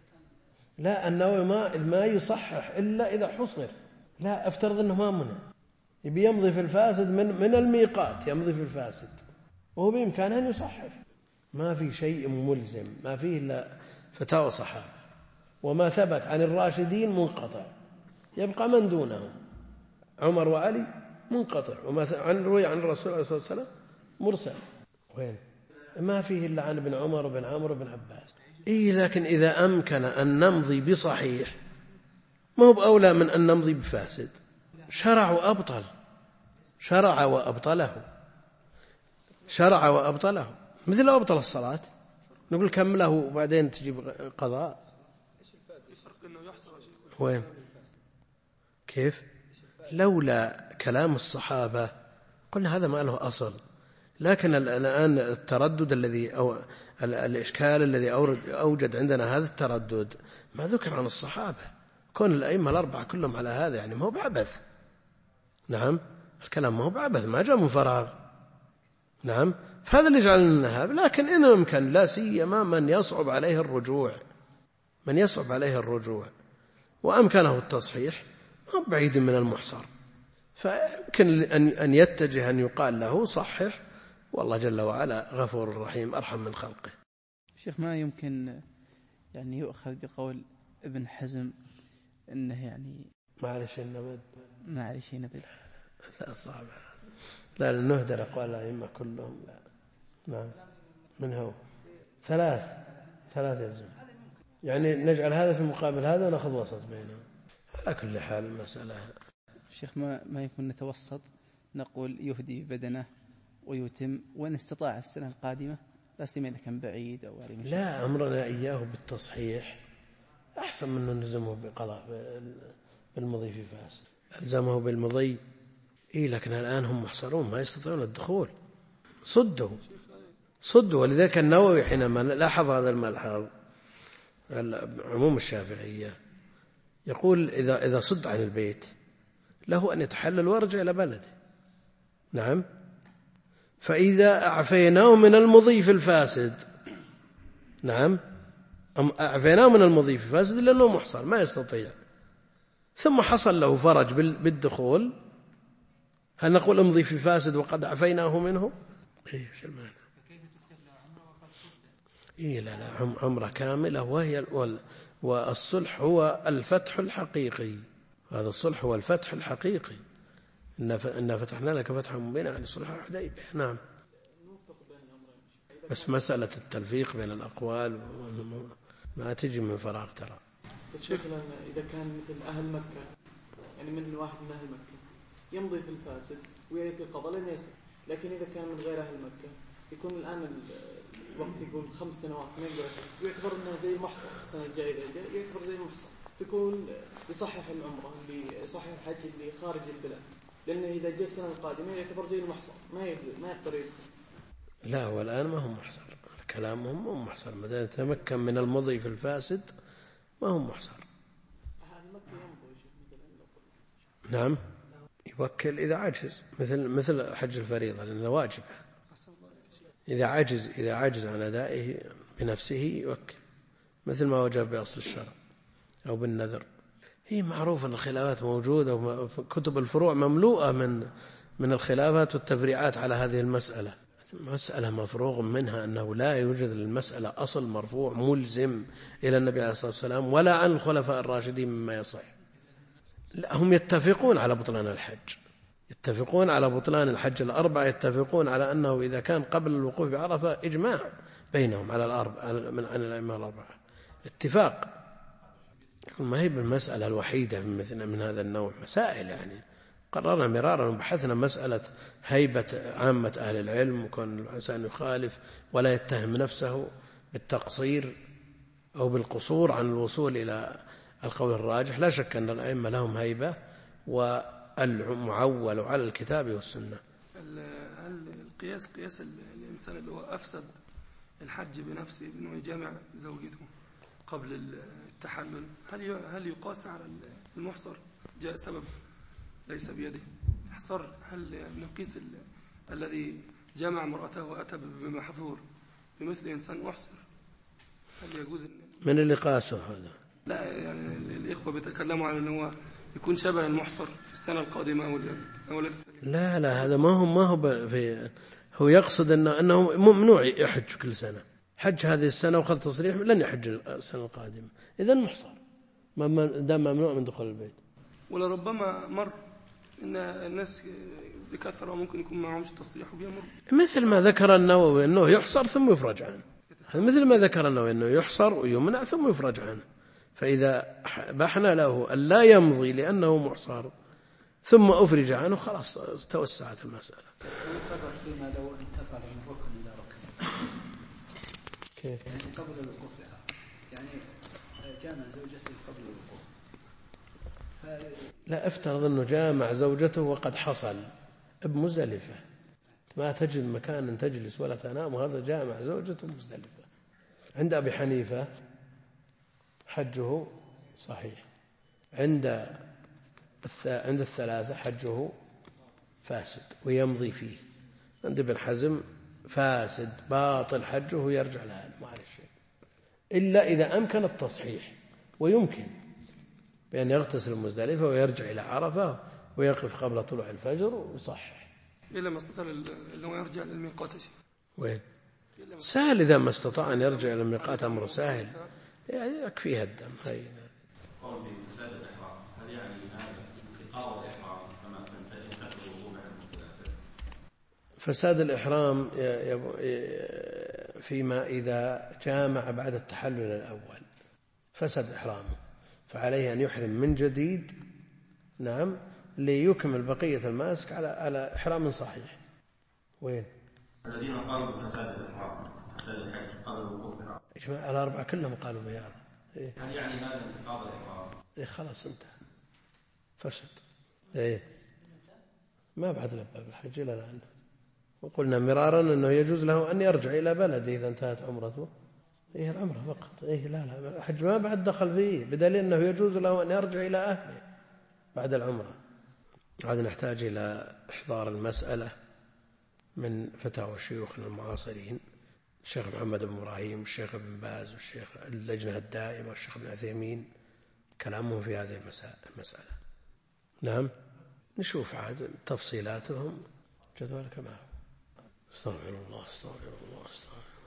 لا، أنه ما يصحح إلا إذا حصر. لا، أفترض أنه ما منع، يبي يمضي في الفاسد من الميقات، يمضي في الفاسد وهو بإمكانه أن يصحح. ما في شيء ملزم، ما فيه إلا فتاوى صحابة، وما ثبت عن الراشدين منقطع، يبقى من دونهم عمر وعلي منقطع، وما روي عن الرسول عليه الصلاة والسلام مرسل. وين؟ ما فيه إلا عن ابن عمر وابن عمرو وابن عباس. لكن إذا أمكن أن نمضي بصحيح ما هو بأولى من أن نمضي بفاسد. شرع وأبطل، شرع وأبطله مثل لو أبطل الصلاة نقول كمله وبعدين تجيب قضاء. وين؟ كيف؟ لولا كلام الصحابة قلنا هذا ما له أصل، لكن الآن التردد الذي أو الإشكال الذي أوجد عندنا هذا التردد ما ذكر عن الصحابة، كون الأئمة الأربعة كلهم على هذا يعني ما هو بعبث. نعم، الكلام ما هو بعبث، ما جاء من فراغ. نعم، فهذا اللي جعلنا النهاب. لكن إن أمكن لا سيما من يصعب عليه الرجوع وأمكنه التصحيح ما بعيد من المحصر، فيمكن أن يتجه أن يقال له صحح، والله جل وعلا غفور رحيم أرحم من خلقه.
شيخ، ما يمكن يعني يؤخذ بقول ابن حزم إنه يعني
معلش نبد لا صعب، لا نهدر أقوال الأئمة كلهم. لا نعم، من هو ثلاث يلزم، يعني نجعل هذا في مقابل هذا ونأخذ وسط بينهم. على كل حال المسألة
شيخ ما يكون نتوسط، نقول يهدي بدنه ويتم، وإن استطاع السنة القادمة لا سيما إذا كان بعيد أو
لا، أمرنا إياه بالتصحيح أحسن من أن نلزمه بقضاء بالمضي في فاسد. ألزمه بالمضي لكن الآن هم محصرون ما يستطيعون الدخول، صدوا. ولذلك النووي حينما لاحظ هذا الملحظ عموم الشافعية يقول إذا صد عن البيت له أن يتحلل ويرجع إلى بلده. نعم، فإذا أعفيناه من المضي في الفاسد، نعم، أعفيناه من المضي في الفاسد لأنه محصر ما يستطيع، ثم حصل له فرج بالدخول، هل نقول امضي في فاسد وقد أعفيناه منه؟ ايش المعنى؟ لا عمره كاملة، والصلح هو الفتح الحقيقي. هذا الصلح هو الفتح الحقيقي. إنا فتحنا لك فتحا مبينا عن صلح الحديبية. نعم، بس مسألة التلفيق بين الأقوال ما تجي من فراغ ترى.
بس مثلا إذا كان مثل أهل مكة، يعني من واحد من أهل مكة يمضي في الفاسد ويأتي القضاء لن يسر، لكن إذا كان من غير أهل مكة يكون الآن الوقت يقول 5 سنوات ما يقدر يعتبر أنه زي المحصر، السنة الجاية إذا جاء يعتبر زي المحصر، يكون يصحح العمرة اللي يصحح الحج اللي خارج البلاد، لأنه إذا جاء السنة القادمة يعتبر زي المحصر ما يقدر يدخل.
لا، والآن ما هم محصر، كلامهم ما هم محصر، ما دام يتمكن من المضي في الفاسد ما هم محصر. نعم، يوكل إذا عجز، مثل حج الفريضة لأنه واجب. إذا عجز عن أدائه بنفسه يوكل، مثل ما وجب بأصل الشرع أو بالنذر. هي معروف أن الخلافات موجودة، وكتب الفروع مملوءة من الخلافات والتفريعات على هذه المسألة. مسألة مفروغ منها، أنه لا يوجد للمسألة أصل مرفوع ملزم إلى النبي عليه الصلاة والسلام ولا عن الخلفاء الراشدين مما يصح. لا، هم يتفقون على بطلان الحج، يتفقون على بطلان الحج الأربعة، يتفقون على أنه إذا كان قبل الوقوف بعرفة إجماع بينهم على عن الأئمة الأربعة اتفاق. ما هي بالمسألة الوحيدة من هذا النوع، مسائل يعني قررنا مرارا وبحثنا مسألة هيبة عامة أهل العلم، وكون الإنسان يخالف ولا يتهم نفسه بالتقصير أو بالقصور عن الوصول إلى القول الراجح. لا شك أن الأئمة لهم هيبة، والمعول على الكتاب والسنة.
هل القياس قياس الإنسان اللي هو أفسد الحج بنفسه بأنه يجامع زوجته قبل التحلل، هل يقاس على المحصر جاء سبب ليس بيده حصر؟ هل نقيس الذي جامع امرأته وأتى بمحظور بمثل إنسان محصر؟ هل يجوز
من اللي قاسه هذا؟
لا، يعني الإخوة بيتكلموا عن أنه يكون شبه المحصر في السنة القادمة أو
لا، هذا ما هو هو يقصد أنه ممنوع يحج كل سنة، حج هذه السنة وخذ تصريح لن يحج السنة القادمة، إذن محصر ما دام ممنوع من دخول البيت.
ولربما مر إن الناس بكثرة ممكن يكون معهمش تصريح وبيمر.
مثل ما ذكر النووي أنه يحصر ثم يفرج عنه، مثل ما ذكر النووي أنه يحصر ويمنع ثم يفرج عنه. فإذا بحنا له أن لا يمضي لأنه محصر ثم أفرج عنه خلاص توسعت المسألة.
فيما لو انتقل من ركن إلى ركن
كيف؟
يعني قبل الوقوف يعني جامع زوجته قبل الوقوف.
لا، افترض أنه جامع زوجته وقد حصل بمزدلفة، ما تجد مكان تجلس ولا تنام، وهذا جامع زوجته مزدلفة. عند أبي حنيفة حجه صحيح، عند الثلاثة حجه فاسد ويمضي فيه. عند ابن حزم فاسد باطل حجه ويرجع لها ما عليه شيء، إلا إذا أمكن التصحيح، ويمكن بأن يغتسل المزدلفة ويرجع إلى عرفة ويقف قبل طلوع الفجر ويصحح.
إلا ما استطاع أنه يرجع للميقات.
وين سهل، إذا ما استطاع أن يرجع إلى الميقات أمر سهل، يعني يكفيها الدم. هاي
قول بفساد الإحرام، هل يعني انتقاض الإحرام كما تنتقل الوضوء بعد المثلاثات؟
فساد الإحرام فيما إذا جامع بعد التحلل الأول فسد إحرامه، فعليه أن يحرم من جديد، نعم، ليكمل بقية الماسك على إحرام صحيح. وين
الذين قالوا بفساد الإحرام فساد الحج قبل الوقوف بالعرفة؟
إجماع الأربعة كلهم قالوا بهذا. إيه؟
هل يعني هذا انتقاض الإحرام؟
إيه خلاص انتهى فسد. إيه ما بعد لبى بالحج إلى الآن، وقلنا مرارا أنه يجوز له أن يرجع إلى بلده إذا انتهت عمرته. إيه العمرة فقط. إيه لا الحج ما بعد دخل فيه، بدليل أنه يجوز له أن يرجع إلى أهله بعد العمرة. عاد نحتاج إلى إحضار المسألة من فتاوى شيوخنا المعاصرين، الشيخ محمد بن إبراهيم والشيخ ابن باز والشيخ اللجنة الدائمة والشيخ ابن عثيمين، كلامهم في هذه المسألة. نعم نشوف عاد تفصيلاتهم جدول كما هو. استغفر الله استغفر الله استغفر